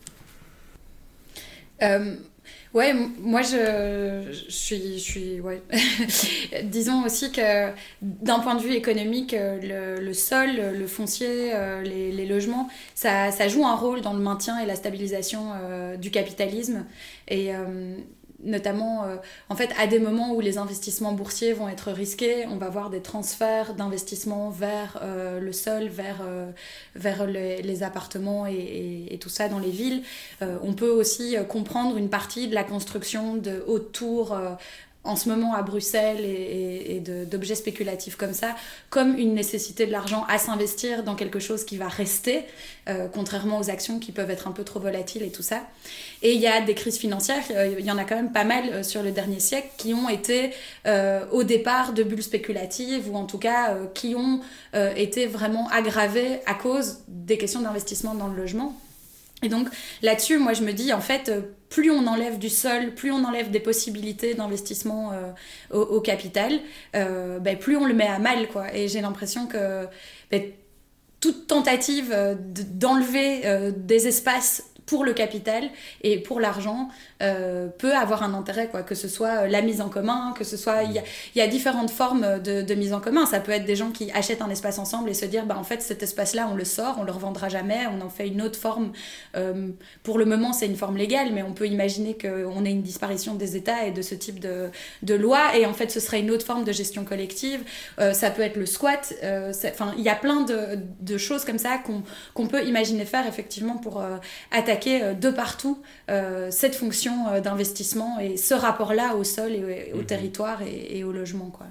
Ouais, moi je suis ouais. Disons aussi que d'un point de vue économique, le sol, le foncier, les logements, ça joue un rôle dans le maintien et la stabilisation du capitalisme. Et notamment, en fait, à des moments où les investissements boursiers vont être risqués, on va voir des transferts d'investissements vers le sol, vers les appartements et tout ça dans les villes. On peut aussi comprendre une partie de la construction de hautes tours en ce moment à Bruxelles et d'objets spéculatifs comme ça, comme une nécessité de l'argent à s'investir dans quelque chose qui va rester, contrairement aux actions qui peuvent être un peu trop volatiles et tout ça. Et il y a des crises financières, il y en a quand même pas mal sur le dernier siècle, qui ont été au départ de bulles spéculatives, ou en tout cas qui ont été vraiment aggravées à cause des questions d'investissement dans le logement. Et donc là-dessus, moi je me dis, en fait, plus on enlève du sol, plus on enlève des possibilités d'investissement au capital, plus on le met à mal, quoi. Et j'ai l'impression que toute tentative d'enlever des espaces pour le capital et pour l'argent peut avoir un intérêt, quoi, que ce soit la mise en commun, que ce soit... Il y a différentes formes de mise en commun. Ça peut être des gens qui achètent un espace ensemble et se dire, en fait, cet espace-là, on le sort, on le revendra jamais, on en fait une autre forme. Pour le moment, c'est une forme légale, mais on peut imaginer qu'on ait une disparition des États et de ce type de loi, et en fait, ce serait une autre forme de gestion collective. Ça peut être le squat. Il y a plein de choses comme ça qu'on peut imaginer faire, effectivement, pour attaquer de partout cette fonction d'investissement et ce rapport-là au sol et au territoire et au logement, quoi.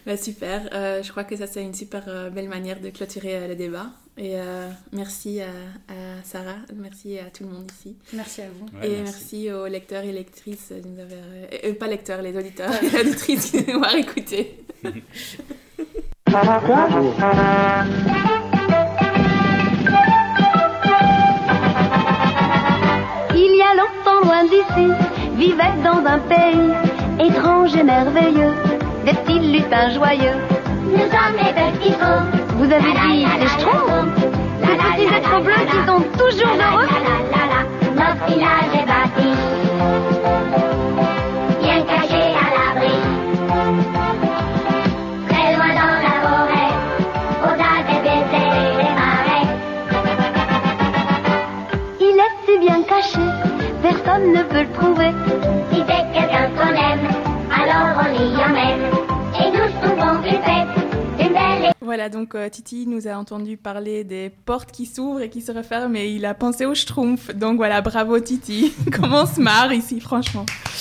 Super, je crois que ça c'est une super belle manière de clôturer le débat. Et merci à Sarah, merci à tout le monde ici. Merci à vous. Ouais, et merci aux lecteurs et lectrices, pas lecteurs, les auditeurs et les auditrices qui nous ont écoutés. Il y a longtemps loin d'ici, vivait dans un pays étrange et merveilleux, des petits lutins joyeux. Nous sommes les petits faux. Vous avez dit des schtroumpfs, ces petits êtres bleus qui sont toujours heureux. Notre village est bâti, bien caché à l'abri, très loin dans la forêt, au-delà des baisers et des marais. Il est si bien caché, personne ne peut le trouver. Si c'est quelqu'un qu'on aime, alors on y emmène, et nous trouvons une fête, une belle... Voilà, donc Titi nous a entendu parler des portes qui s'ouvrent et qui se referment et il a pensé au schtroumpf. Donc voilà, bravo Titi. Comment on se marre ici, franchement.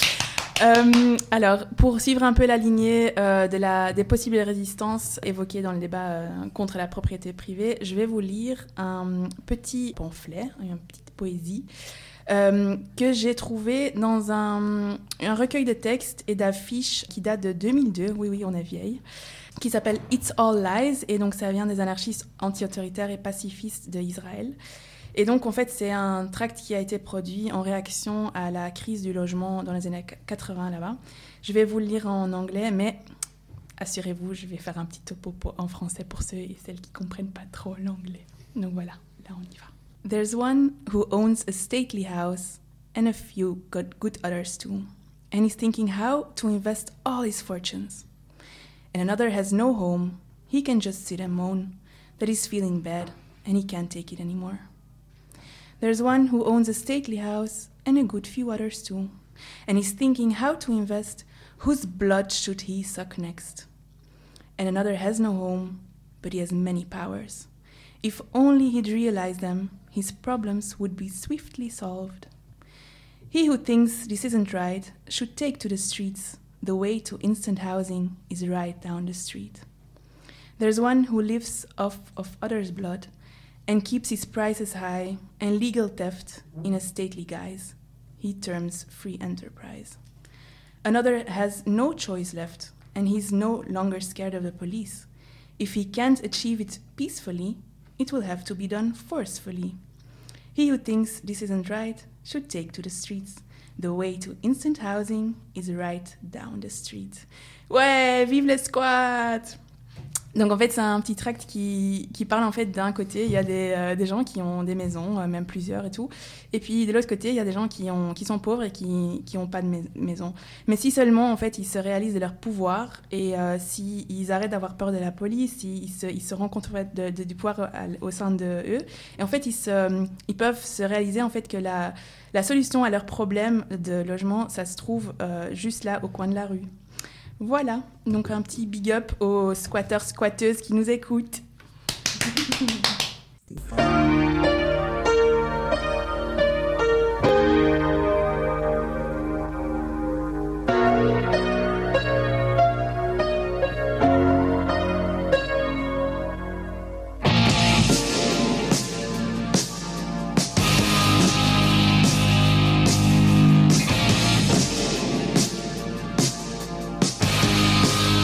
Alors, pour suivre un peu la lignée des possibles résistances évoquées dans le débat contre la propriété privée, je vais vous lire un petit pamphlet, une petite poésie que j'ai trouvé dans un recueil de textes et d'affiches qui date de 2002, oui, on est vieille, qui s'appelle « It's All Lies », et donc ça vient des anarchistes anti-autoritaires et pacifistes d'Israël. Et donc, en fait, c'est un tract qui a été produit en réaction à la crise du logement dans les années 80, là-bas. Je vais vous le lire en anglais, mais assurez-vous, je vais faire un petit topo en français pour ceux et celles qui ne comprennent pas trop l'anglais. Donc voilà, là, on y va. There's one who owns a stately house, and a few got good others too. And he's thinking how to invest all his fortunes. And another has no home, he can just sit and moan that he's feeling bad and he can't take it anymore. There's one who owns a stately house and a good few others too, and he's thinking how to invest, whose blood should he suck next. And another has no home, but he has many powers. If only he'd realize them, his problems would be swiftly solved. He who thinks this isn't right should take to the streets. The way to instant housing is right down the street. There's one who lives off of others' blood and keeps his prices high and legal theft in a stately guise he terms free enterprise. Another has no choice left, and he's no longer scared of the police. If he can't achieve it peacefully, it will have to be done forcefully. He who thinks this isn't right should take to the streets. The way to instant housing is right down the street. Ouais, vive les squats! Donc en fait, c'est un petit tract qui parle en fait d'un côté, il y a des gens qui ont des maisons, même plusieurs et tout. Et puis de l'autre côté, il y a des gens qui sont pauvres et qui n'ont pas de maison. Mais si seulement en fait ils se réalisent de leur pouvoir et s'ils arrêtent d'avoir peur de la police, ils se rendent compte en fait, du pouvoir au sein de eux. Et en fait, ils peuvent se réaliser en fait que la solution à leur problème de logement, ça se trouve juste là au coin de la rue. Voilà, donc un petit big up aux squatteurs, squatteuses qui nous écoutent.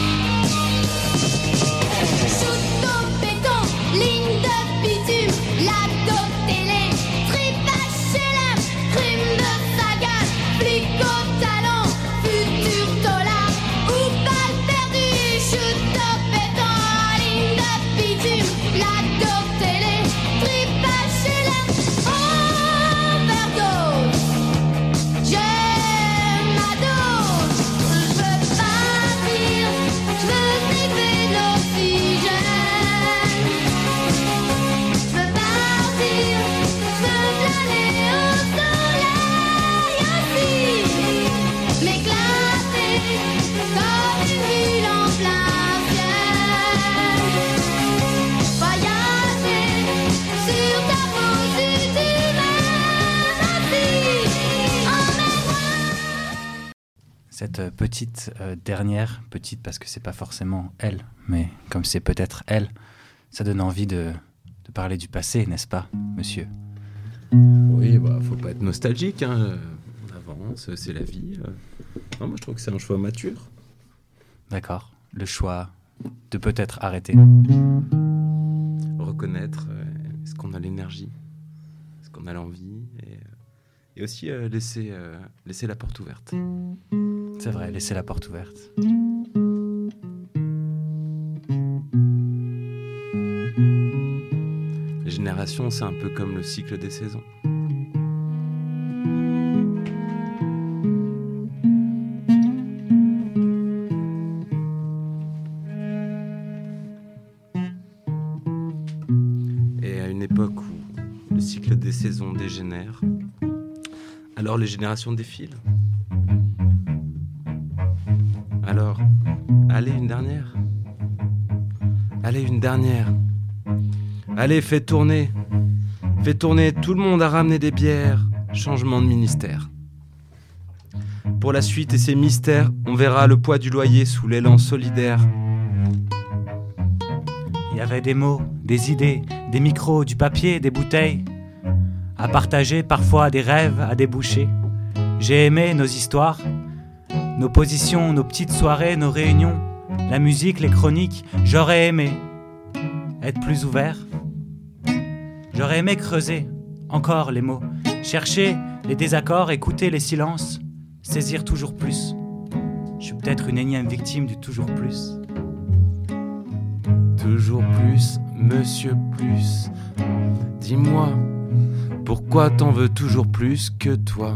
Chute au béton, ligne de bitume, Cette petite dernière, petite parce que c'est pas forcément elle, mais comme c'est peut-être elle, ça donne envie de parler du passé, n'est-ce pas, monsieur? Oui, faut pas être nostalgique, hein. On avance, c'est la vie. Non, moi je trouve que c'est un choix mature. D'accord, le choix de peut-être arrêter. Reconnaître, est-ce qu'on a l'énergie, est-ce qu'on a l'envie, et aussi laisser la porte ouverte. C'est vrai, laisser la porte ouverte. Les générations, c'est un peu comme le cycle des saisons. Et à une époque où le cycle des saisons dégénère, alors les générations défilent. Alors, allez, une dernière. Allez, une dernière. Allez, fais tourner. Fais tourner, tout le monde a ramené des bières. Changement de ministère. Pour la suite et ses mystères, on verra le poids du loyer sous l'élan solidaire. Il y avait des mots, des idées, des micros, du papier, des bouteilles. À partager, parfois des rêves à déboucher. J'ai aimé nos histoires, nos positions, nos petites soirées, nos réunions, la musique, les chroniques. J'aurais aimé être plus ouvert. J'aurais aimé creuser encore les mots, chercher les désaccords, écouter les silences, saisir toujours plus. Je suis peut-être une énième victime du toujours plus. Toujours plus, monsieur plus. Dis-moi, pourquoi t'en veux toujours plus que toi?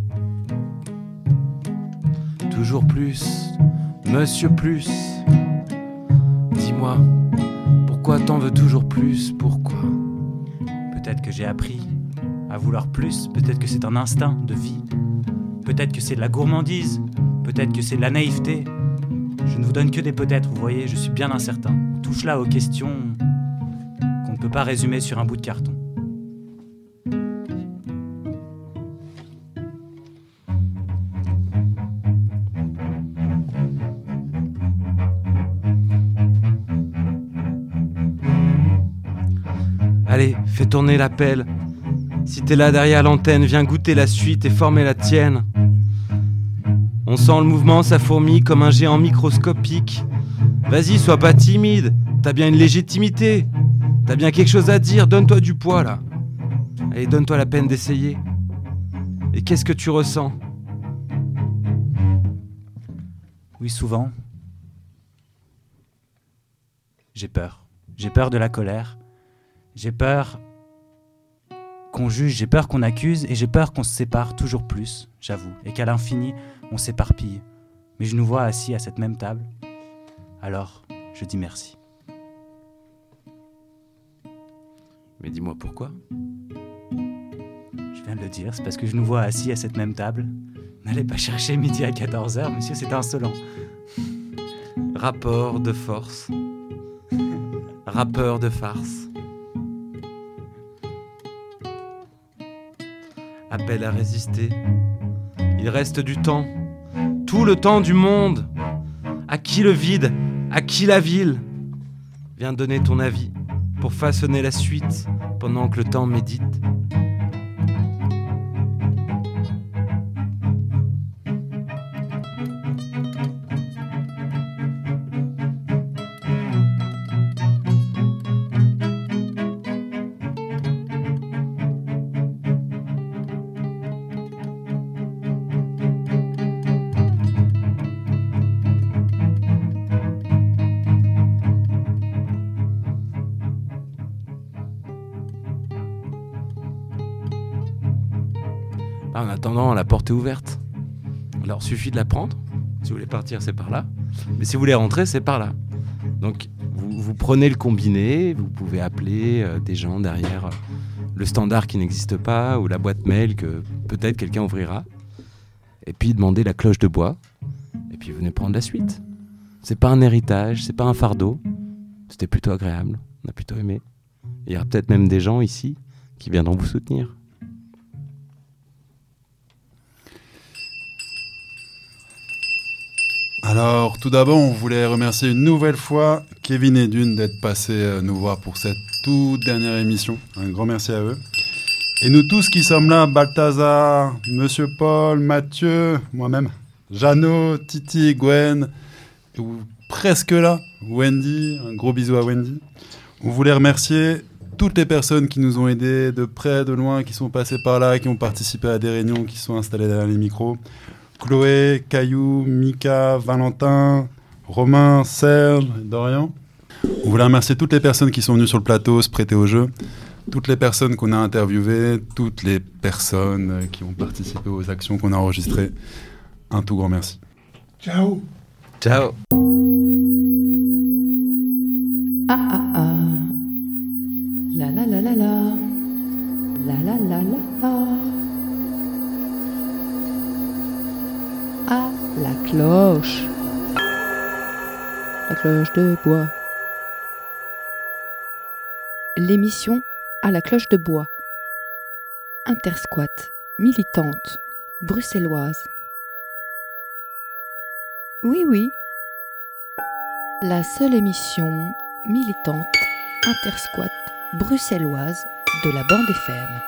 Toujours plus, monsieur plus. Dis-moi, pourquoi t'en veux toujours plus? Pourquoi? Peut-être que j'ai appris à vouloir plus, peut-être que c'est un instinct de vie, peut-être que c'est de la gourmandise, peut-être que c'est de la naïveté. Je ne vous donne que des peut-être, vous voyez, je suis bien incertain. On touche là aux questions qu'on ne peut pas résumer sur un bout de carton. Allez, fais tourner l'appel. Si t'es là derrière l'antenne, viens goûter la suite et former la tienne. On sent le mouvement, ça fourmille comme un géant microscopique. Vas-y, sois pas timide, t'as bien une légitimité. T'as bien quelque chose à dire, donne-toi du poids là. Allez, donne-toi la peine d'essayer. Et qu'est-ce que tu ressens? Oui, souvent. J'ai peur. J'ai peur de la colère. J'ai peur qu'on juge, j'ai peur qu'on accuse et j'ai peur qu'on se sépare toujours plus, j'avoue, et qu'à l'infini, on s'éparpille. Mais je nous vois assis à cette même table. Alors, je dis merci. Mais dis-moi pourquoi? Je viens de le dire, c'est parce que je nous vois assis à cette même table. N'allez pas chercher midi à 14h, monsieur, c'est insolent. Rapport de force. Rappeur de farce. Appel à résister. Il reste du temps. Tout le temps du monde. À qui le vide? À qui la ville? Viens donner ton avis pour façonner la suite pendant que le temps médite. En attendant, la porte est ouverte. Alors, suffit de la prendre. Si vous voulez partir, c'est par là. Mais si vous voulez rentrer, c'est par là. Donc, vous prenez le combiné, vous pouvez appeler des gens derrière le standard qui n'existe pas ou la boîte mail que peut-être quelqu'un ouvrira. Et puis, demander la cloche de bois. Et puis, venez prendre la suite. C'est pas un héritage, c'est pas un fardeau. C'était plutôt agréable. On a plutôt aimé. Il y aura peut-être même des gens ici qui viendront vous soutenir. Alors, tout d'abord, on voulait remercier une nouvelle fois Kevin et Dune d'être passés nous voir pour cette toute dernière émission. Un grand merci à eux. Et nous tous qui sommes là, Balthazar, Monsieur Paul, Mathieu, moi-même, Jeannot, Titi, Gwen, ou presque là, Wendy, un gros bisou à Wendy. On voulait remercier toutes les personnes qui nous ont aidés de près, de loin, qui sont passées par là, qui ont participé à des réunions, qui sont installées derrière les micros. Chloé, Caillou, Mika, Valentin, Romain, Serge, Dorian. On voulait remercier toutes les personnes qui sont venues sur le plateau se prêter au jeu, toutes les personnes qu'on a interviewées, toutes les personnes qui ont participé aux actions qu'on a enregistrées. Un tout grand merci. Ciao. Ciao. Ah ah ah. La la la la la. La la la la la. Ah, la cloche. La cloche de bois. L'émission à la cloche de bois. Intersquat, militante, bruxelloise. Oui, oui. La seule émission militante, intersquat, bruxelloise de la bande FM.